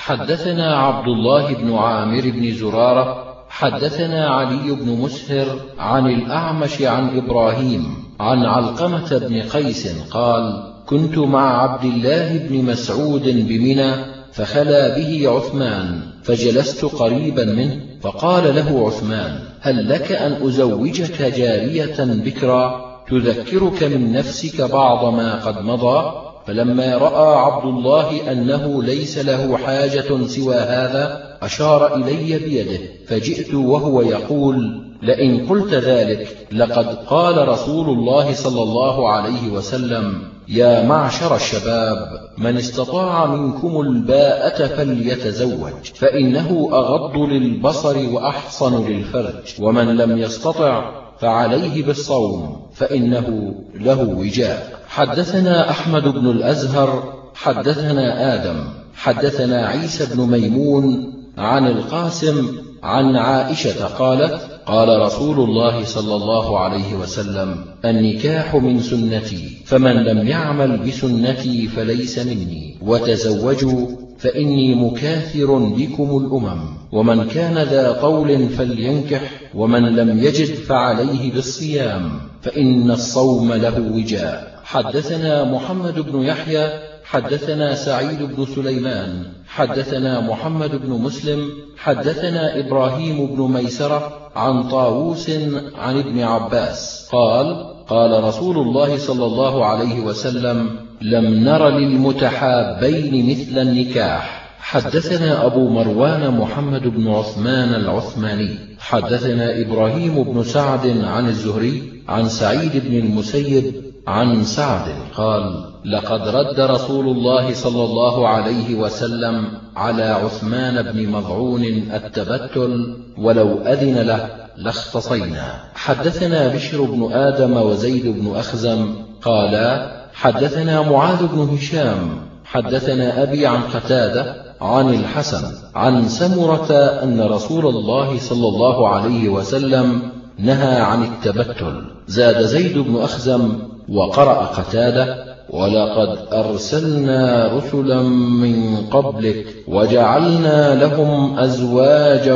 حدثنا عبد الله بن عامر بن زرارة حدثنا علي بن مسهر عن الأعمش عن إبراهيم عن علقمة بن قيس قال: كنت مع عبد الله بن مسعود بمنى فخلا به عثمان، فجلست قريبا منه، فقال له عثمان: هل لك أن أزوجك جارية بكرا تذكرك من نفسك بعض ما قد مضى؟ فلما رأى عبد الله أنه ليس له حاجة سوى هذا أشار إلي بيده، فجئت وهو يقول: لئن قلت ذلك لقد قال رسول الله صلى الله عليه وسلم: يا معشر الشباب، من استطاع منكم الباءة فليتزوج، فإنه أغض للبصر وأحصن للفرج، ومن لم يستطع فعليه بالصوم فإنه له وجاء. حدثنا أحمد بن الأزهر حدثنا آدم حدثنا عيسى بن ميمون عن القاسم عن عائشة قالت: قال رسول الله صلى الله عليه وسلم: النكاح من سنتي، فمن لم يعمل بسنتي فليس مني، وتزوجوا فإني مكاثر بكم الأمم، ومن كان ذا طول فلينكح، ومن لم يجد فعليه بالصيام، فإن الصوم له وجاء. حدثنا محمد بن يحيى حدثنا سعيد بن سليمان حدثنا محمد بن مسلم حدثنا إبراهيم بن ميسرة عن طاووس عن ابن عباس قال: قال رسول الله صلى الله عليه وسلم: لم نر للمتحابين مثل النكاح. حدثنا أبو مروان محمد بن عثمان العثماني حدثنا إبراهيم بن سعد عن الزهري عن سعيد بن المسيب عن سعد قال: لقد رد رسول الله صلى الله عليه وسلم على عثمان بن مظعون التبتل، ولو أذن له لاختصينا. حدثنا بشر بن آدم وزيد بن أخزم قالا: حدثنا معاذ بن هشام حدثنا أبي عن قتادة عن الحسن عن سمرة أن رسول الله صلى الله عليه وسلم نهى عن التبتل. زاد زيد بن أخزم وقرأ قتادة: ولقد أرسلنا رسلا من قبلك وجعلنا لهم أزواجا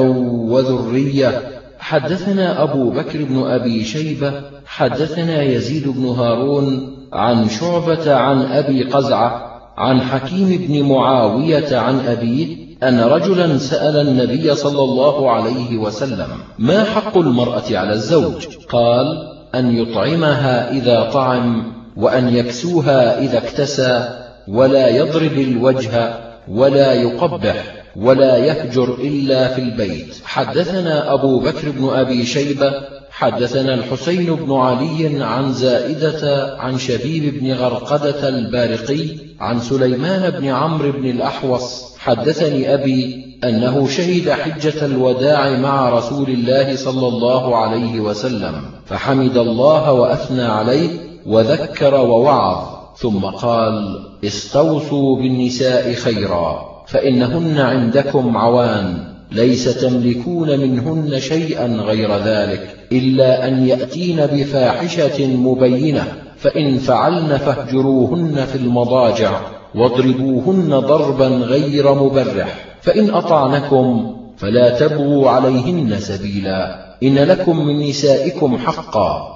وذرية. حدثنا أبو بكر بن أبي شيبة حدثنا يزيد بن هارون عن شعبة عن أبي قزعة عن حكيم بن معاوية عن أبيه أن رجلا سأل النبي صلى الله عليه وسلم: ما حق المرأة على الزوج؟ قال: أن يطعمها إذا طعم، وأن يكسوها إذا اكتسى، ولا يضرب الوجه، ولا يقبح، ولا يهجر إلا في البيت. حدثنا أبو بكر بن أبي شيبة حدثنا الحسين بن علي عن زائدة عن شبيب بن غرقدة البارقي عن سليمان بن عمرو بن الأحوص حدثني أبي أنه شهد حجة الوداع مع رسول الله صلى الله عليه وسلم، فحمد الله وأثنى عليه وذكر ووعظ، ثم قال: استوصوا بالنساء خيرا، فإنهن عندكم عوان، ليس تملكون منهن شيئا غير ذلك، إلا أن يأتين بفاحشة مبينة، فإن فعلن فاهجروهن في المضاجع واضربوهن ضربا غير مبرح، فإن أطعنكم فلا تبغوا عليهن سبيلا، إن لكم من نسائكم حقا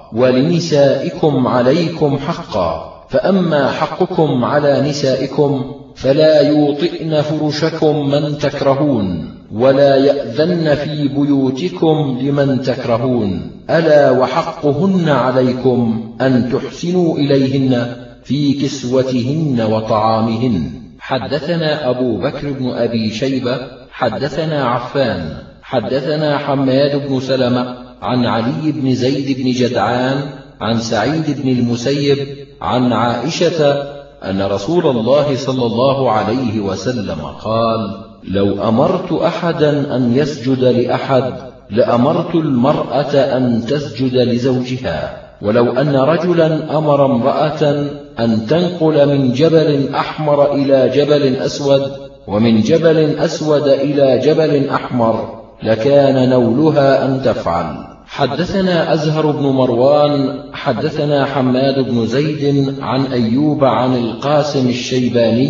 ولنسائكم عليكم حقا، فأما حقكم على نسائكم فلا يوطئن فرشكم من تكرهون، ولا يأذن في بيوتكم لمن تكرهون، ألا وحقهن عليكم أن تحسنوا إليهن في كسوتهن وطعامهن. حدثنا أبو بكر بن أبي شيبة حدثنا عفان حدثنا حماد بن سلمة عن علي بن زيد بن جدعان عن سعيد بن المسيب عن عائشة أن رسول الله صلى الله عليه وسلم قال: لو أمرت أحدا أن يسجد لأحد لأمرت المرأة أن تسجد لزوجها، ولو أن رجلا أمر امرأة أن تنقل من جبل أحمر إلى جبل أسود، ومن جبل أسود إلى جبل أحمر، لكان نولها أن تفعل. حدثنا أزهر بن مروان حدثنا حماد بن زيد عن أيوب عن القاسم الشيباني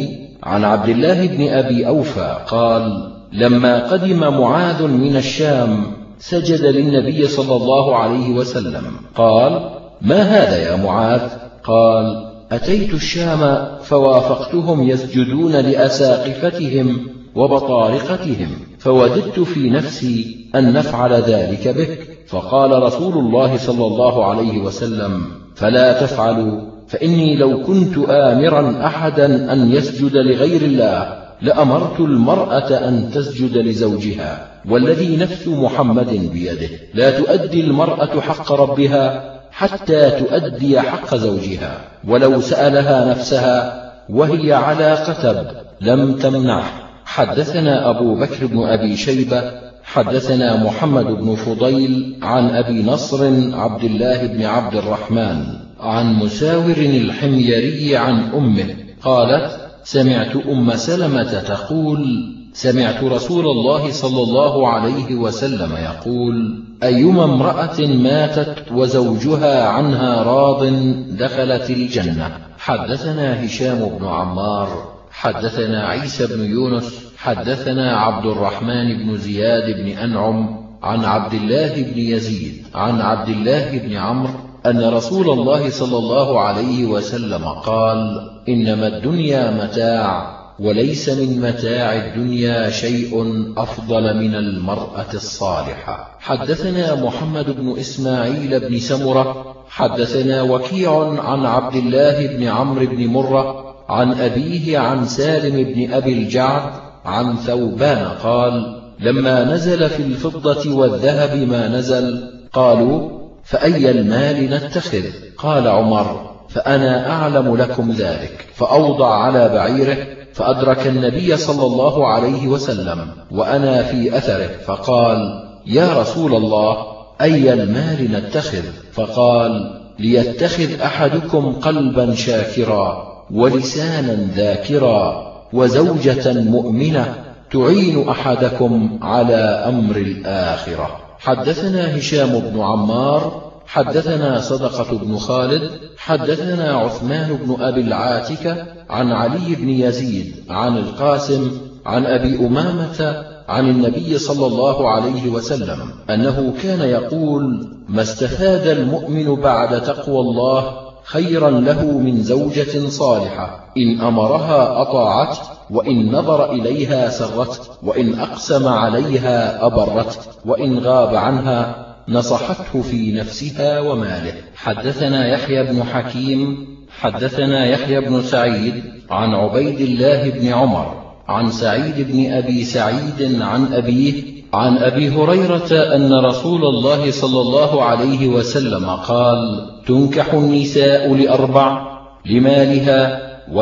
عن عبد الله بن أبي أوفى قال: لما قدم معاذ من الشام سجد للنبي صلى الله عليه وسلم. قال: ما هذا يا معاذ؟ قال: أتيت الشام فوافقتهم يسجدون لأساقفتهم وبطارقتهم، فوددت في نفسي أن نفعل ذلك بك، فقال رسول الله صلى الله عليه وسلم: فلا تفعلوا، فإني لو كنت آمرا أحدا أن يسجد لغير الله لأمرت المرأة أن تسجد لزوجها، والذي نفس محمد بيده لا تؤدي المرأة حق ربها حتى تؤدي حق زوجها، ولو سألها نفسها وهي على قتب لم تمنعه. حدثنا أبو بكر بن أبي شيبة حدثنا محمد بن فضيل عن أبي نصر عبد الله بن عبد الرحمن عن مساور الحميري عن أمه قالت: سمعت أم سلمة تقول: سمعت رسول الله صلى الله عليه وسلم يقول: أيما امرأة ماتت وزوجها عنها راض دخلت الجنة. حدثنا هشام بن عمار حدثنا عيسى بن يونس حدثنا عبد الرحمن بن زياد بن أنعم عن عبد الله بن يزيد عن عبد الله بن عمرو أن رسول الله صلى الله عليه وسلم قال: إنما الدنيا متاع، وليس من متاع الدنيا شيء أفضل من المرأة الصالحة. حدثنا محمد بن إسماعيل بن سمرة حدثنا وكيع عن عبد الله بن عمرو بن مرة عن أبيه عن سالم بن أبي الجعد عن ثوبان قال: لما نزل في الفضة والذهب ما نزل قالوا: فأي المال نتخذ؟ قال عمر: فأنا أعلم لكم ذلك، فأوضع على بعيره، فأدرك النبي صلى الله عليه وسلم وأنا في أثره، فقال: يا رسول الله، أي المال نتخذ؟ فقال: ليتخذ أحدكم قلبا شاكرا ولسانا ذاكرا وزوجة مؤمنة تعين أحدكم على أمر الآخرة. حدثنا هشام بن عمار حدثنا صدقة بن خالد حدثنا عثمان بن أبي العاتكة عن علي بن يزيد عن القاسم عن أبي أمامة عن النبي صلى الله عليه وسلم أنه كان يقول: ما استفاد المؤمن بعد تقوى الله خيرا له من زوجة صالحة إن أمرها أطاعته، وإن نظر إليها سرته، وإن أقسم عليها أبرته، وإن غاب عنها نصحته في نفسها وماله. حدثنا يحيى بن حكيم حدثنا يحيى بن سعيد عن عبيد الله بن عمر عن سعيد بن أبي سعيد عن أبيه عن أبي هريرة أن رسول الله صلى الله عليه وسلم قال: تنكح النساء لأربع: لمالها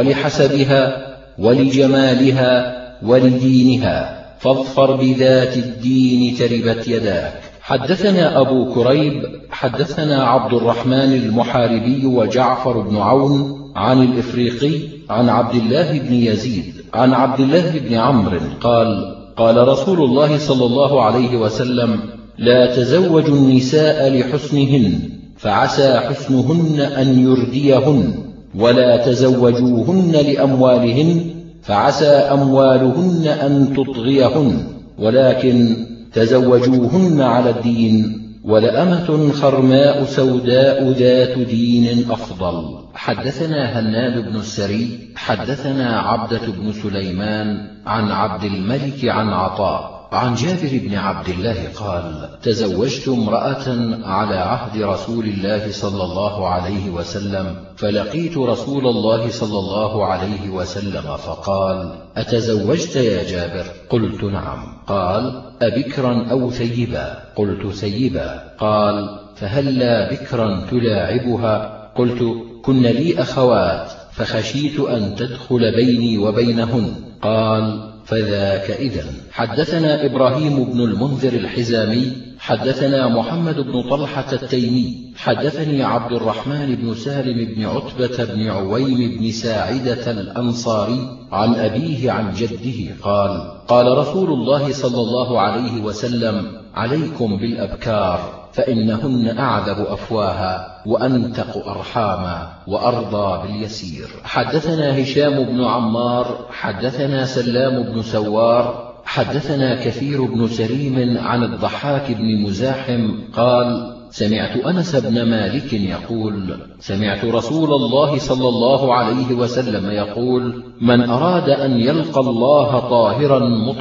ولحسبها ولجمالها ولدينها، فاظفر بذات الدين تربت يداك. حدثنا أبو كريب حدثنا عبد الرحمن المحاربي وجعفر بن عون عن الإفريقي عن عبد الله بن يزيد عن عبد الله بن عمرو قال: قال رسول الله صلى الله عليه وسلم: لا تزوجوا النساء لحسنهن، فعسى حسنهن أن يرديهن، ولا تزوجوهن لأموالهن، فعسى أموالهن أن تطغيهن، ولكن تزوجوهن على الدين، ولأمة خرماء سوداء ذات دين أفضل. حدثنا هناد بن السري حدثنا عبدة بن سليمان عن عبد الملك عن عطاء عن جابر بن عبد الله قال: تزوجت امرأة على عهد رسول الله صلى الله عليه وسلم، فلقيت رسول الله صلى الله عليه وسلم فقال: أتزوجت يا جابر؟ قلت: نعم. قال: أبكرا أو ثيبا؟ قلت: ثيبا. قال: فهلا بكرا تلاعبها؟ قلت: كن لي أخوات فخشيت أن تدخل بيني وبينهن. قال: فذاك إذن. حدثنا إبراهيم بن المنذر الحزامي حدثنا محمد بن طلحة التيمي حدثني عبد الرحمن بن سالم بن عتبة بن عويم بن ساعدة الأنصاري عن أبيه عن جده قال: قال رسول الله صلى الله عليه وسلم: عليكم بالأبكار، فإنهن أعذب أفواها وأنتق أرحاما وأرضى باليسير. حدثنا هشام بن عمار حدثنا سلام بن سوار حدثنا كثير بن سليم عن الضحاك بن مزاحم قال سمعت أنس بن مالك يقول سمعت رسول الله صلى الله عليه وسلم يقول من أراد أن يلقى الله طاهرا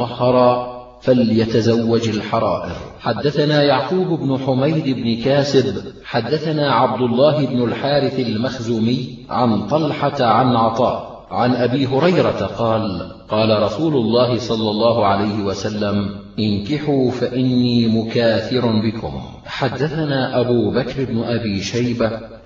مطهرا فليتزوج الحرائر. حدثنا يعقوب بن حميد بن كاسب حدثنا عبد الله بن الحارث المخزومي عن طلحة عن عطاء عن أبي هريرة قال قال رسول الله صلى الله عليه وسلم انكحوا فإني مكاثر بكم. حدثنا أبو بكر بن أبي شيبة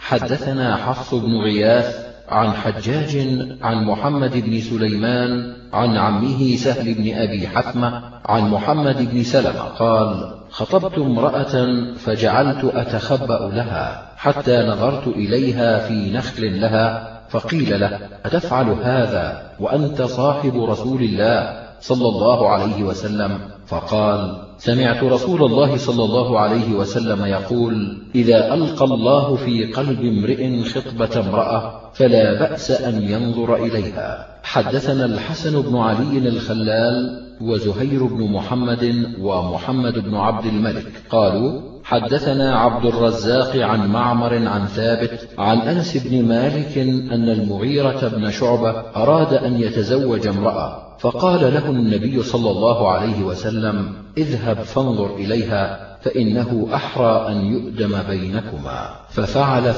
حدثنا حفص بن غياث عن حجاج عن محمد بن سليمان عن عمه سهل بن أبي حثمة عن محمد بن سلمة قال خطبت امرأة فجعلت أتخبأ لها حتى نظرت إليها في نخل لها فقيل له أتفعل هذا وأنت صاحب رسول الله صلى الله عليه وسلم؟ فقال سمعت رسول الله صلى الله عليه وسلم يقول إذا ألقى الله في قلب امرئ خطبة امرأة فلا بأس أن ينظر إليها. حدثنا الحسن بن علي الخلال وزهير بن محمد ومحمد بن عبد الملك قالوا حدثنا عبد الرزاق عن معمر عن ثابت عن أنس بن مالك أن المغيرة بن شعبة أراد أن يتزوج امرأة فقال له النبي صلى الله عليه وسلم اذهب فانظر إليها فإنه أحرى أن يؤدم بينكما، ففعل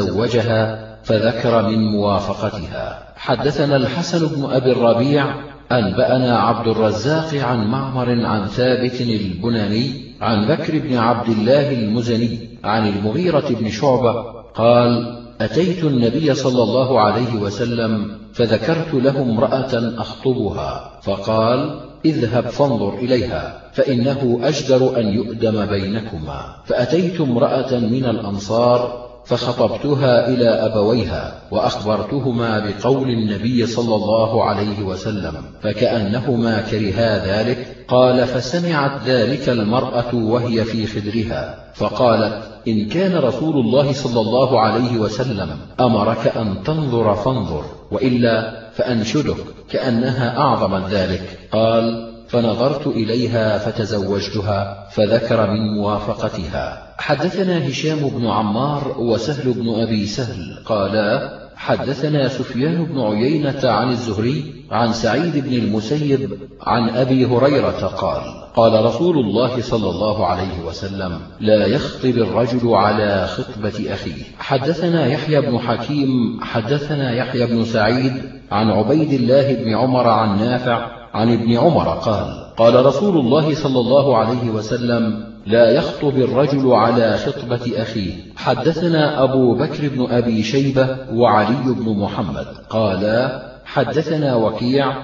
فتزوجها فذكر من موافقتها. حدثنا الحسن بن أبي الربيع أنبأنا عبد الرزاق عن معمر عن ثابت البناني عن بكر بن عبد الله المزني عن المغيرة بن شعبة قال أتيت النبي صلى الله عليه وسلم فذكرت له امرأة أخطبها فقال اذهب فانظر إليها فإنه أجدر أن يؤدم بينكما. فأتيت امرأة من الأنصار فخطبتها إلى أبويها وأخبرتهما بقول النبي صلى الله عليه وسلم فكأنهما كرها ذلك. قال فسمعت ذلك المرأة وهي في خدرها فقالت إن كان رسول الله صلى الله عليه وسلم أمرك أن تنظر فانظر وإلا فأنشدك، كأنها أعظم ذلك. قال فنظرت إليها فتزوجتها فذكر من موافقتها. حدثنا هشام بن عمار وسهل بن أبي سهل قالا حدثنا سفيان بن عيينة عن الزهري عن سعيد بن المسيب عن أبي هريرة قال قال رسول الله صلى الله عليه وسلم لا يخطب الرجل على خطبة أخيه. حدثنا يحيى بن حكيم حدثنا يحيى بن سعيد عن عبيد الله بن عمر عن نافع عن ابن عمر قال قال رسول الله صلى الله عليه وسلم لا يخطب الرجل على خطبة أخيه. حدثنا أبو بكر بن أبي شيبة وعلي بن محمد قالا حدثنا وكيع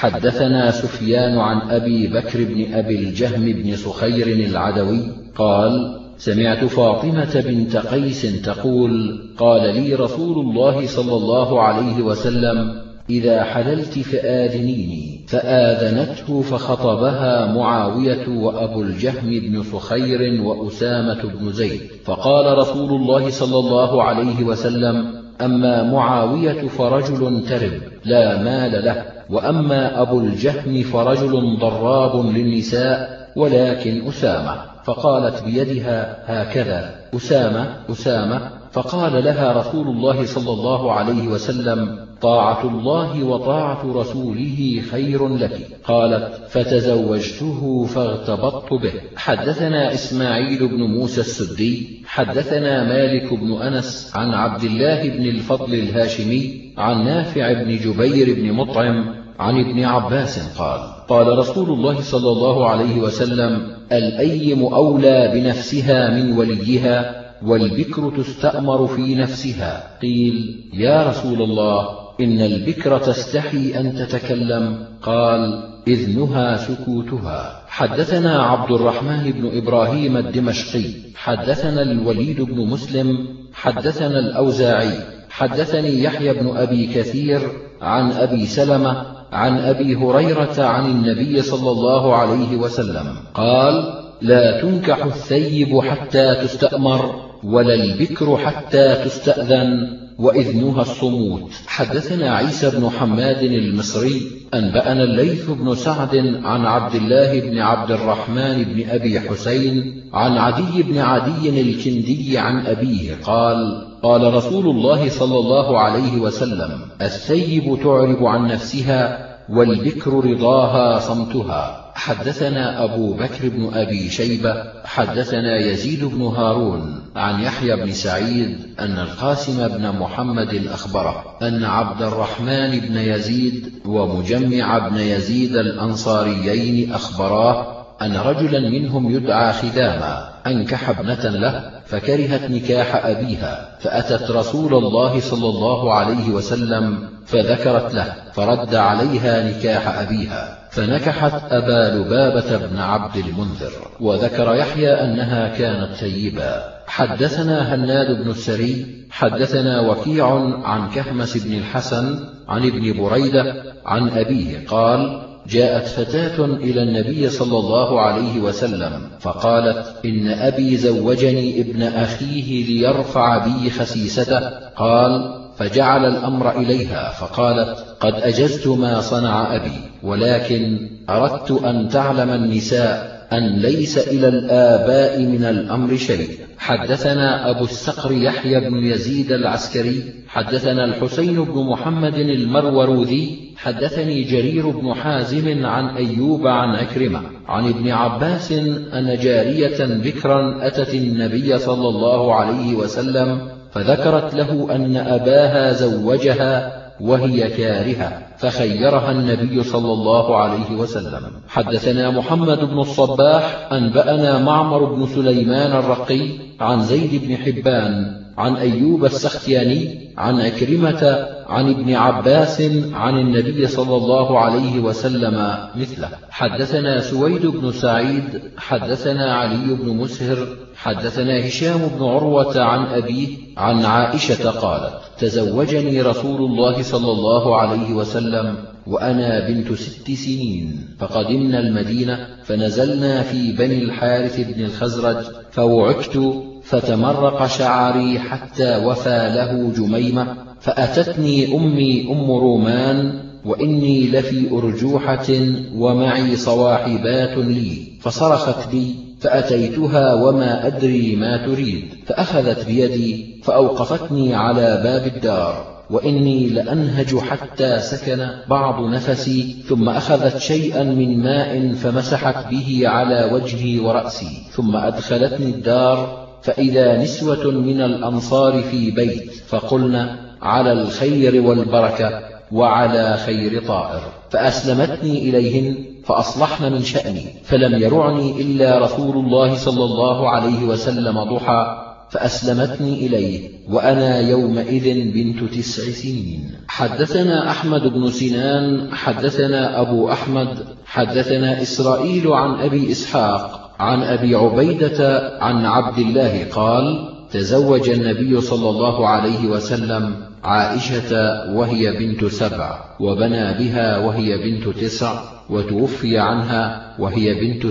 حدثنا سفيان عن أبي بكر بن أبي الجهم بن سخير العدوي قال سمعت فاطمة بنت قيس تقول قال لي رسول الله صلى الله عليه وسلم إذا حللت فآذنيني، فآذنته فخطبها معاوية وأبو الجهم بن سخير وأسامة بن زيد. فقال رسول الله صلى الله عليه وسلم أما معاوية فرجل ترب لا مال له، وأما أبو الجهم فرجل ضراب للنساء ولكن أسامة. فقالت بيدها هكذا أسامة أسامة. فقال لها رسول الله صلى الله عليه وسلم طاعة الله وطاعة رسوله خير لك. قالت فتزوجته فاغتبطت به. حدثنا إسماعيل بن موسى السدي حدثنا مالك بن أنس عن عبد الله بن الفضل الهاشمي عن نافع بن جبير بن مطعم عن ابن عباس قال قال رسول الله صلى الله عليه وسلم الأيم أولى بنفسها من وليها والبكر تستأمر في نفسها. قيل يا رسول الله إن البكر تستحي أن تتكلم. قال إذنها سكوتها. حدثنا عبد الرحمن بن إبراهيم الدمشقي حدثنا الوليد بن مسلم حدثنا الأوزاعي حدثني يحيى بن أبي كثير عن أبي سلمة عن أبي هريرة عن النبي صلى الله عليه وسلم قال لا تنكح الثيب حتى تستأمر ولا البكر حتى تستأذن وإذنها الصموت. حدثنا عيسى بن حماد المصري أنبأنا الليث بن سعد عن عبد الله بن عبد الرحمن بن أبي حسين عن عدي بن عدي الكندي عن أبيه قال: قال رسول الله صلى الله عليه وسلم: الثيب تعرب عن نفسها والبكر رضاها صمتها. حدثنا أبو بكر بن أبي شيبة حدثنا يزيد بن هارون عن يحيى بن سعيد أن القاسم بن محمد أخبره أن عبد الرحمن بن يزيد ومجمع بن يزيد الأنصاريين أخبراه أن رجلا منهم يدعى خدامة أنكح ابنة له فكرهت نكاح أبيها، فأتت رسول الله صلى الله عليه وسلم فذكرت له، فرد عليها نكاح أبيها، فنكحت أبا لبابة بن عبد المنذر. وذكر يحيى أنها كانت ثيبا. حدثنا هناد بن السري حدثنا وكيع عن كهمس بن الحسن عن ابن بريدة عن أبيه قال: جاءت فتاة إلى النبي صلى الله عليه وسلم فقالت: إن أبي زوجني ابن أخيه ليرفع بي خسيسته. قال: فجعل الأمر إليها فقالت: قد أجزت ما صنع أبي، ولكن أردت أن تعلم النساء أن ليس إلى الآباء من الأمر شيء. حدثنا أبو الصقر يحيى بن يزيد العسكري حدثنا الحسين بن محمد المروروذي حدثني جرير بن حازم عن أيوب عن أكرمة عن ابن عباس أن جارية بكرا أتت النبي صلى الله عليه وسلم فذكرت له أن أباها زوجها وهي كارهة، فخيرها النبي صلى الله عليه وسلم. حدثنا محمد بن الصباح أنبأنا معمر بن سليمان الرقي عن زيد بن حبان عن أيوب السختياني عن أكرمة عن ابن عباس عن النبي صلى الله عليه وسلم مثله. حدثنا سويد بن سعيد حدثنا علي بن مسهر حدثنا هشام بن عروة عن أبيه عن عائشة قالت: تزوجني رسول الله صلى الله عليه وسلم وأنا بنت 6 سنين، فقدمنا المدينة فنزلنا في بني الحارث بن الخزرج، فوعكت فتمرق شعري حتى وفى له جميمة، فأتتني أمي أم رومان وإني لفي أرجوحة ومعي صواحبات لي، فصرخت بي فأتيتها وما أدري ما تريد، فأخذت بيدي فأوقفتني على باب الدار، وإني لأنهج حتى سكن بعض نفسي، ثم أخذت شيئا من ماء فمسحت به على وجهي ورأسي، ثم أدخلتني الدار فإذا نسوة من الأنصار في بيت، فقلنا: على الخير والبركة وعلى خير طائر، فأسلمتني إليهن فأصلحن من شأني، فلم يرعني إلا رسول الله صلى الله عليه وسلم ضحى، فأسلمتني إليه وأنا يومئذ بنت 9 سنين. حدثنا أحمد بن سنان حدثنا أبو أحمد حدثنا إسرائيل عن أبي إسحاق عن أبي عبيدة عن عبد الله قال: تزوج النبي صلى الله عليه وسلم عائشة وهي بنت 7، وبنى بها وهي بنت 9، وتوفي عنها وهي بنت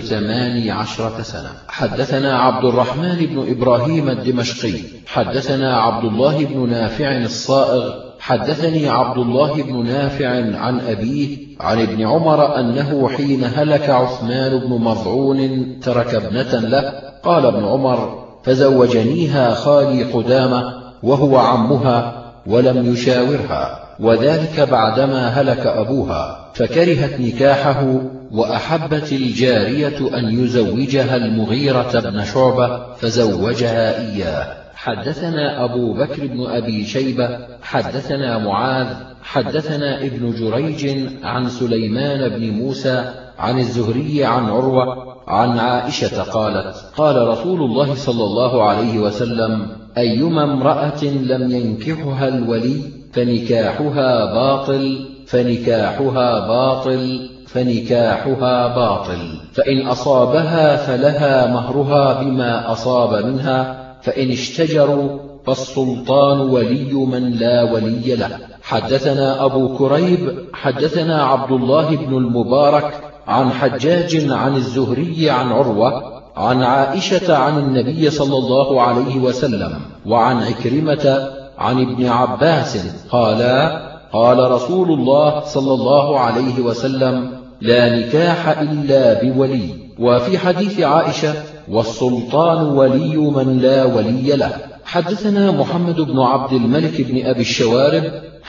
18 سنة. حدثنا عبد الرحمن بن إبراهيم الدمشقي حدثنا عبد الله بن نافع الصائغ حدثني عبد الله بن نافع عن أبيه عن ابن عمر أنه حين هلك عثمان بن مظعون ترك ابنة له، قال ابن عمر: فزوجنيها خالي قدامة وهو عمها ولم يشاورها، وذلك بعدما هلك أبوها، فكرهت نكاحه، وأحبت الجارية أن يزوجها المغيرة بن شعبة فزوجها إياه. حدثنا أبو بكر بن أبي شيبة حدثنا معاذ حدثنا ابن جريج عن سليمان بن موسى عن الزهري عن عروة عن عائشة قالت: قال رسول الله صلى الله عليه وسلم: أيما امرأة لم ينكحها الولي فنكاحها باطل فنكاحها باطل فنكاحها باطل، فإن أصابها فلها مهرها بما أصاب منها، فإن اشتجروا فالسلطان ولي من لا ولي له. حدثنا أبو كريب حدثنا عبد الله بن المبارك عن حجاج عن الزهري عن عروة عن عائشة عن النبي صلى الله عليه وسلم وعن عكرمة عن ابن عباس قالا: قال رسول الله صلى الله عليه وسلم: لا نكاح إلا بولي. وفي حديث عائشة: والسلطان ولي من لا ولي له. حدثنا محمد بن عبد الملك بن أبي الشوارب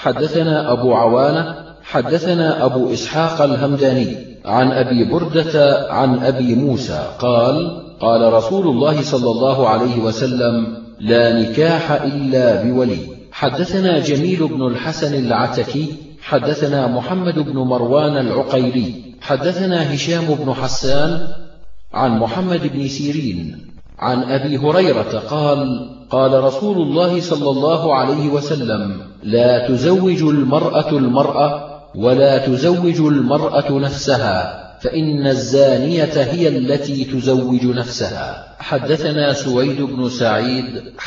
حدثنا أبو عوانة حدثنا أبو إسحاق الهمداني عن أبي بردة عن أبي موسى قال: قال رسول الله صلى الله عليه وسلم: لا نكاح إلا بولي. حدثنا جميل بن الحسن العتكي حدثنا محمد بن مروان العقيلي حدثنا هشام بن حسان عن محمد بن سيرين عن أبي هريرة قال: قال رسول الله صلى الله عليه وسلم: لا تزوج المرأة المرأة ولا تزوج المرأة نفسها، فإن الزانية هي التي تزوج نفسها. حدثنا سويد بن سعيد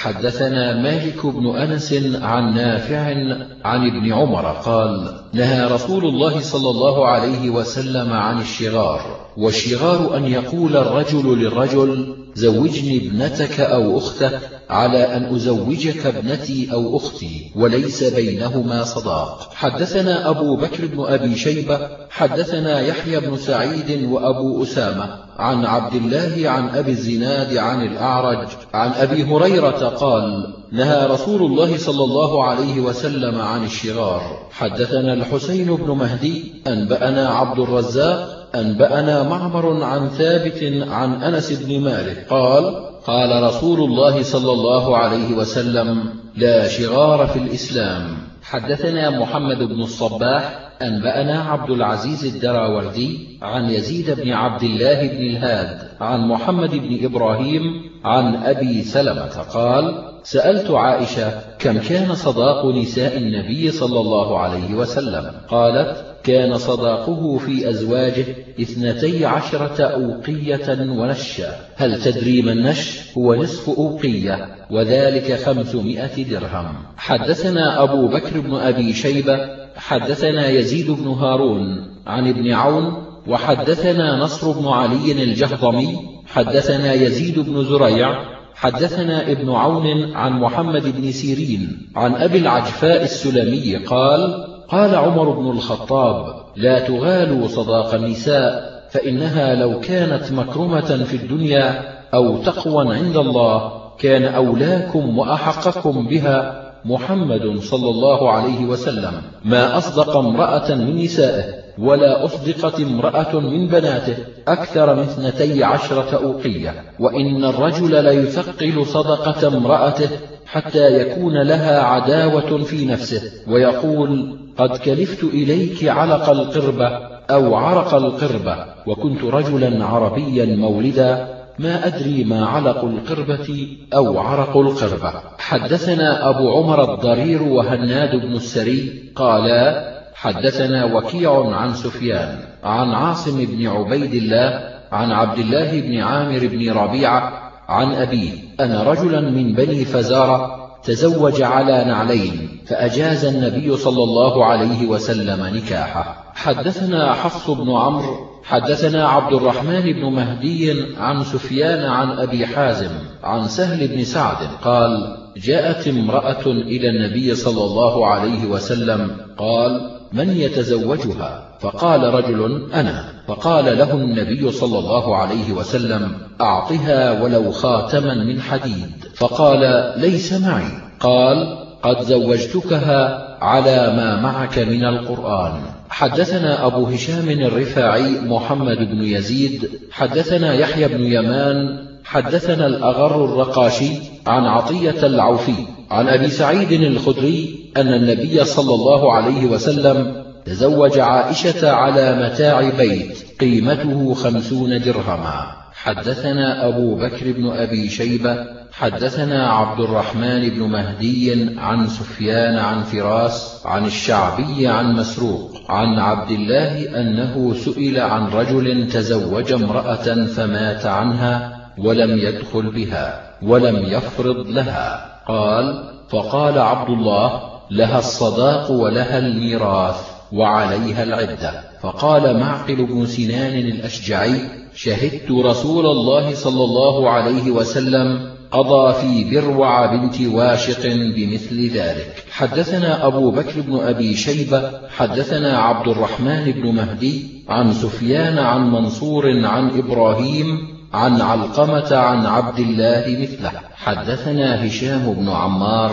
حدثنا مالك بن أنس عن نافع عن ابن عمر قال: نهى رسول الله صلى الله عليه وسلم عن الشغار. والشغار أن يقول الرجل للرجل: زوجني ابنتك أو أختك، على أن أزوجك ابنتي أو أختي، وليس بينهما صداق. حدثنا أبو بكر بن أبي شيبة حدثنا يحيى بن سعيد وأبو أسامة عن عبد الله عن أبي الزناد عن الأعرج عن أبي هريرة قال: نهى رسول الله صلى الله عليه وسلم عن الشغار. حدثنا الحسين بن مهدي أنبأنا عبد الرزاق أنبأنا معمر عن ثابت عن أنس بن مالك قال: قال رسول الله صلى الله عليه وسلم: لا شغار في الإسلام. حدثنا محمد بن الصباح أنبأنا عبد العزيز الدراوردي عن يزيد بن عبد الله بن الهاد عن محمد بن إبراهيم عن أبي سلمة قال: سألت عائشة: كم كان صداق نساء النبي صلى الله عليه وسلم؟ قالت: كان صداقه في أزواجه 12 أوقية ونشا. هل تدري ما النش؟ هو نصف أوقية، وذلك 500 درهم. حدثنا أبو بكر بن أبي شيبة حدثنا يزيد بن هارون عن ابن عون وحدثنا نصر بن علي الجهضمي حدثنا يزيد بن زريع حدثنا ابن عون عن محمد بن سيرين عن أبي العجفاء السلمي قال: قال عمر بن الخطاب: لا تغالوا صداق النساء، فإنها لو كانت مكرمة في الدنيا أو تقوى عند الله كان أولاكم وأحقكم بها محمد صلى الله عليه وسلم. ما أصدق امرأة من نسائه ولا أصدقت امرأة من بناته أكثر من 12 أوقية. وإن الرجل ليثقل صدقة امرأته حتى يكون لها عداوة في نفسه، ويقول: قد كلفت إليك علق القربة أو عرق القربة، وكنت رجلا عربيا مولدا، ما أدري ما علق القربة أو عرق القربة. حدثنا أبو عمر الضرير وهناد بن السري قالا: حدثنا وكيع عن سفيان عن عاصم بن عبيد الله عن عبد الله بن عامر بن ربيعة عن أبيه أن رجلا من بني فزارة تزوج على نعلين، فأجاز النبي صلى الله عليه وسلم نكاحه. حدثنا حفص بن عمرو حدثنا عبد الرحمن بن مهدي عن سفيان عن أبي حازم عن سهل بن سعد قال: جاءت امرأة إلى النبي صلى الله عليه وسلم قال: من يتزوجها؟ فقال رجل: أنا. فقال له النبي صلى الله عليه وسلم: أعطها ولو خاتما من حديد. فقال: ليس معي. قال: قد زوجتكها على ما معك من القرآن. حدثنا أبو هشام الرفاعي محمد بن يزيد حدثنا يحيى بن يمان حدثنا الأغر الرقاشي عن عطية العوفي عن أبي سعيد الخدري أن النبي صلى الله عليه وسلم تزوج عائشة على متاع بيت قيمته 50 درهما. حدثنا أبو بكر بن أبي شيبة حدثنا عبد الرحمن بن مهدي عن سفيان عن فراس عن الشعبي عن مسروق عن عبد الله أنه سئل عن رجل تزوج امرأة فمات عنها ولم يدخل بها ولم يفرض لها. قال: فقال عبد الله: لها الصداق ولها الميراث وعليها العدة. فقال معقل بن سنان الأشجعي: شهدت رسول الله صلى الله عليه وسلم قضى في بروع بنت واشق بمثل ذلك. حدثنا أبو بكر بن أبي شيبة حدثنا عبد الرحمن بن مهدي عن سفيان عن منصور عن إبراهيم عن علقمة عن عبد الله مثله. حدثنا هشام بن عمار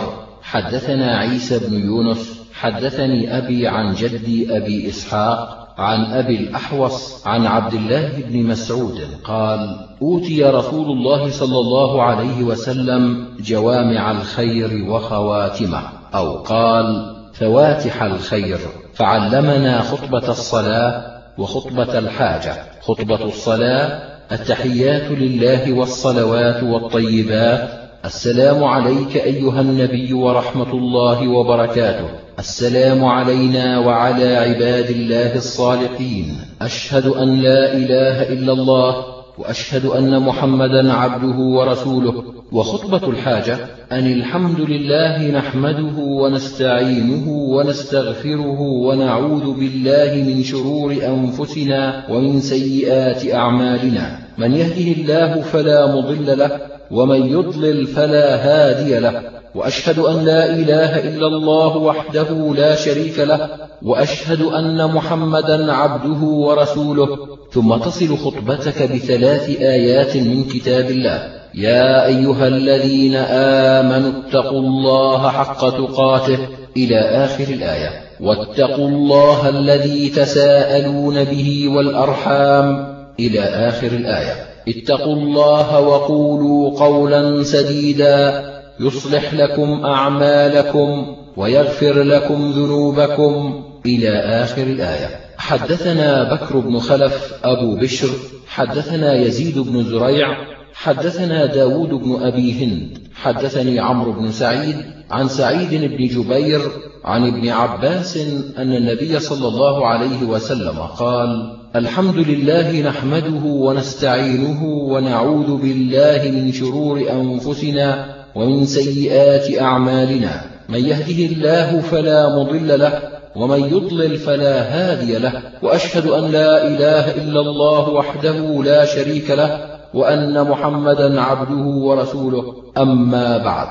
حدثنا عيسى بن يونس حدثني أبي عن جدي أبي إسحاق عن أبي الأحوص عن عبد الله بن مسعود قال: أوتي رسول الله صلى الله عليه وسلم جوامع الخير وخواتمه، أو قال فواتح الخير، فعلمنا خطبة الصلاة وخطبة الحاجة. خطبة الصلاة: التحيات لله والصلوات والطيبات، السلام عليك أيها النبي ورحمة الله وبركاته، السلام علينا وعلى عباد الله الصالحين، أشهد أن لا إله إلا الله وأشهد أن محمدا عبده ورسوله. وخطبة الحاجة: أن الحمد لله نحمده ونستعينه ونستغفره ونعوذ بالله من شرور أنفسنا ومن سيئات أعمالنا، من يهده الله فلا مضل له ومن يضلل فلا هادي له، وأشهد أن لا إله إلا الله وحده لا شريك له، وأشهد أن محمدا عبده ورسوله. ثم تصل خطبتك بثلاث آيات من كتاب الله: يا أيها الذين آمنوا اتقوا الله حق تقاته إلى آخر الآية، واتقوا الله الذي تساءلون به والأرحام إلى آخر الآية. اتقوا الله وقولوا قولا سديدا يصلح لكم أعمالكم ويغفر لكم ذنوبكم إلى آخر الآية. حدثنا بكر بن خلف أبو بشر حدثنا يزيد بن زريع حدثنا داود بن أبي هند حدثني عمرو بن سعيد عن سعيد بن جبير عن ابن عباس أن النبي صلى الله عليه وسلم قال: الحمد لله نحمده ونستعينه ونعوذ بالله من شرور أنفسنا ومن سيئات أعمالنا، من يهده الله فلا مضل له ومن يضلل فلا هادي له، وأشهد أن لا إله إلا الله وحده لا شريك له وأن محمدا عبده ورسوله. أما بعد،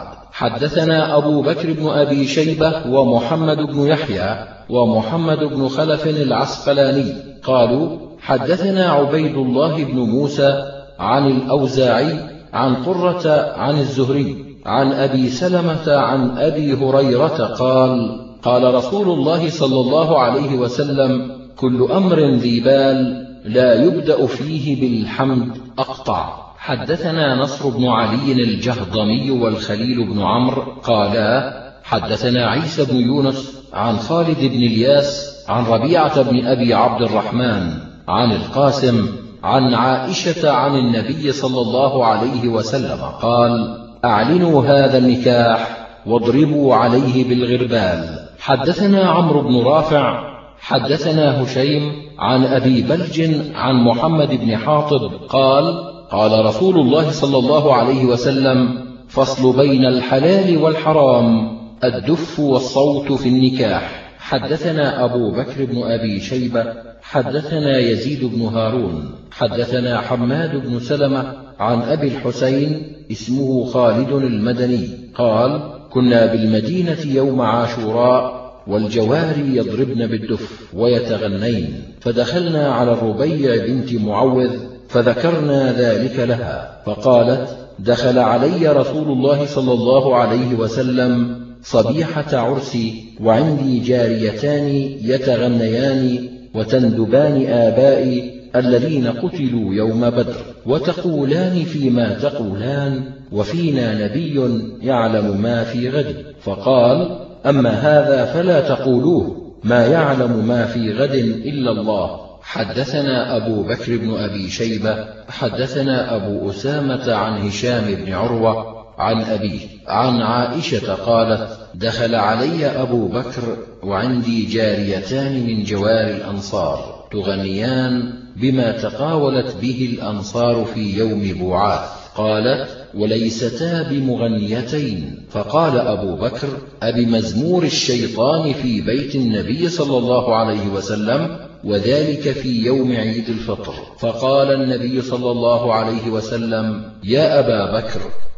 حدثنا أبو بكر بن أبي شيبة ومحمد بن يحيى ومحمد بن خلف العسقلاني قالوا: حدثنا عبيد الله بن موسى عن الأوزاعي عن قرة عن الزهري عن أبي سلمة عن أبي هريرة قال: قال رسول الله صلى الله عليه وسلم: كل أمر ذي بال لا يبدأ فيه بالحمد أقطع. حدثنا نصر بن علي الجهضمي والخليل بن عمرو قالا: حدثنا عيسى بن يونس عن خالد بن الياس عن ربيعة بن أبي عبد الرحمن عن القاسم عن عائشة عن النبي صلى الله عليه وسلم قال: أعلنوا هذا النكاح واضربوا عليه بالغربال. حدثنا عمرو بن رافع حدثنا هشيم عن أبي بلج عن محمد بن حاطب قال: قال رسول الله صلى الله عليه وسلم: فصل بين الحلال والحرام الدف والصوت في النكاح. حدثنا أبو بكر بن أبي شيبة حدثنا يزيد بن هارون حدثنا حماد بن سلمة عن أبي الحسين اسمه خالد المدني قال: كنا بالمدينة يوم عاشوراء والجواري يضربن بالدف ويتغنين، فدخلنا على الربيع بنت معوذ فذكرنا ذلك لها، فقالت: دخل علي رسول الله صلى الله عليه وسلم صبيحة عرسي وعندي جاريتان يتغنيان وتندبان آبائي الذين قتلوا يوم بدر، وتقولان فيما تقولان وفينا نبي يعلم ما في غد. فقال: أما هذا فلا تقولوه، ما يعلم ما في غد إلا الله. حدثنا أبو بكر بن أبي شيبة حدثنا أبو أسامة عن هشام بن عروة عن أبيه عن عائشة قالت: دخل علي أبو بكر وعندي جاريتان من جوار الأنصار تغنيان بما تقاولت به الأنصار في يوم بوعاث. قالت: وليستا بمغنيتين. فقال أبو بكر: أبمزمور الشيطان في بيت النبي صلى الله عليه وسلم؟ وذلك في يوم عيد الفطر. فقال النبي صلى الله عليه وسلم: يا أبا بكر،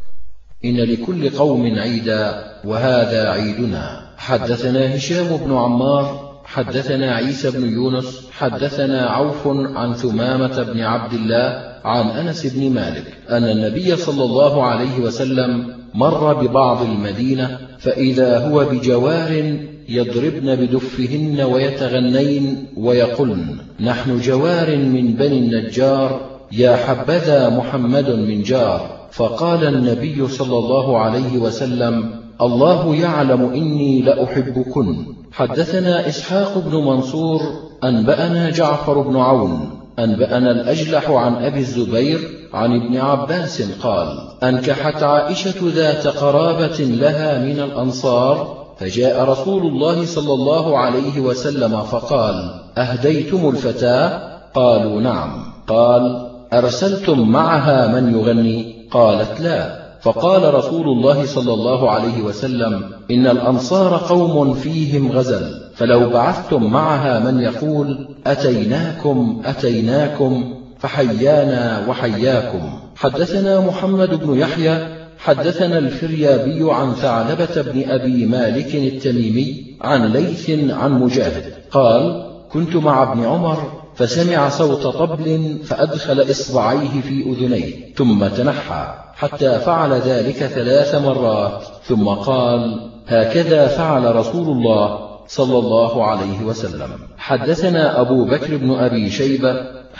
إن لكل قوم عيدا وهذا عيدنا. حدثنا هشام بن عمار حدثنا عيسى بن يونس حدثنا عوف عن ثمامة بن عبد الله عن أنس بن مالك أن النبي صلى الله عليه وسلم مر ببعض المدينة فإذا هو بجوار يضربن بدفهن ويتغنين ويقولن: نحن جوار من بني النجار، يا حبذا محمد من جار. فقال النبي صلى الله عليه وسلم: الله يعلم إني لأحبكن. حدثنا إسحاق بن منصور أنبأنا جعفر بن عون أنبأنا الأجلح عن أبي الزبير عن ابن عباس قال: أنكحت عائشة ذات قرابة لها من الأنصار، فجاء رسول الله صلى الله عليه وسلم فقال: أهديتم الفتاة؟ قالوا: نعم. قال: أرسلتم معها من يغني؟ قالت: لا. فقال رسول الله صلى الله عليه وسلم: إن الأنصار قوم فيهم غزل، فلو بعثتم معها من يقول: أتيناكم أتيناكم، فحيانا وحياكم. حدثنا محمد بن يحيى حدثنا الفريابي عن ثعلبة بن أبي مالك التميمي عن ليث عن مجاهد قال: كنت مع ابن عمر فسمع صوت طبل فأدخل إصبعيه في أذنيه ثم تنحى حتى فعل ذلك 3 مرات ثم قال: هكذا فعل رسول الله صلى الله عليه وسلم. حدثنا أبو بكر بن أبي شيبة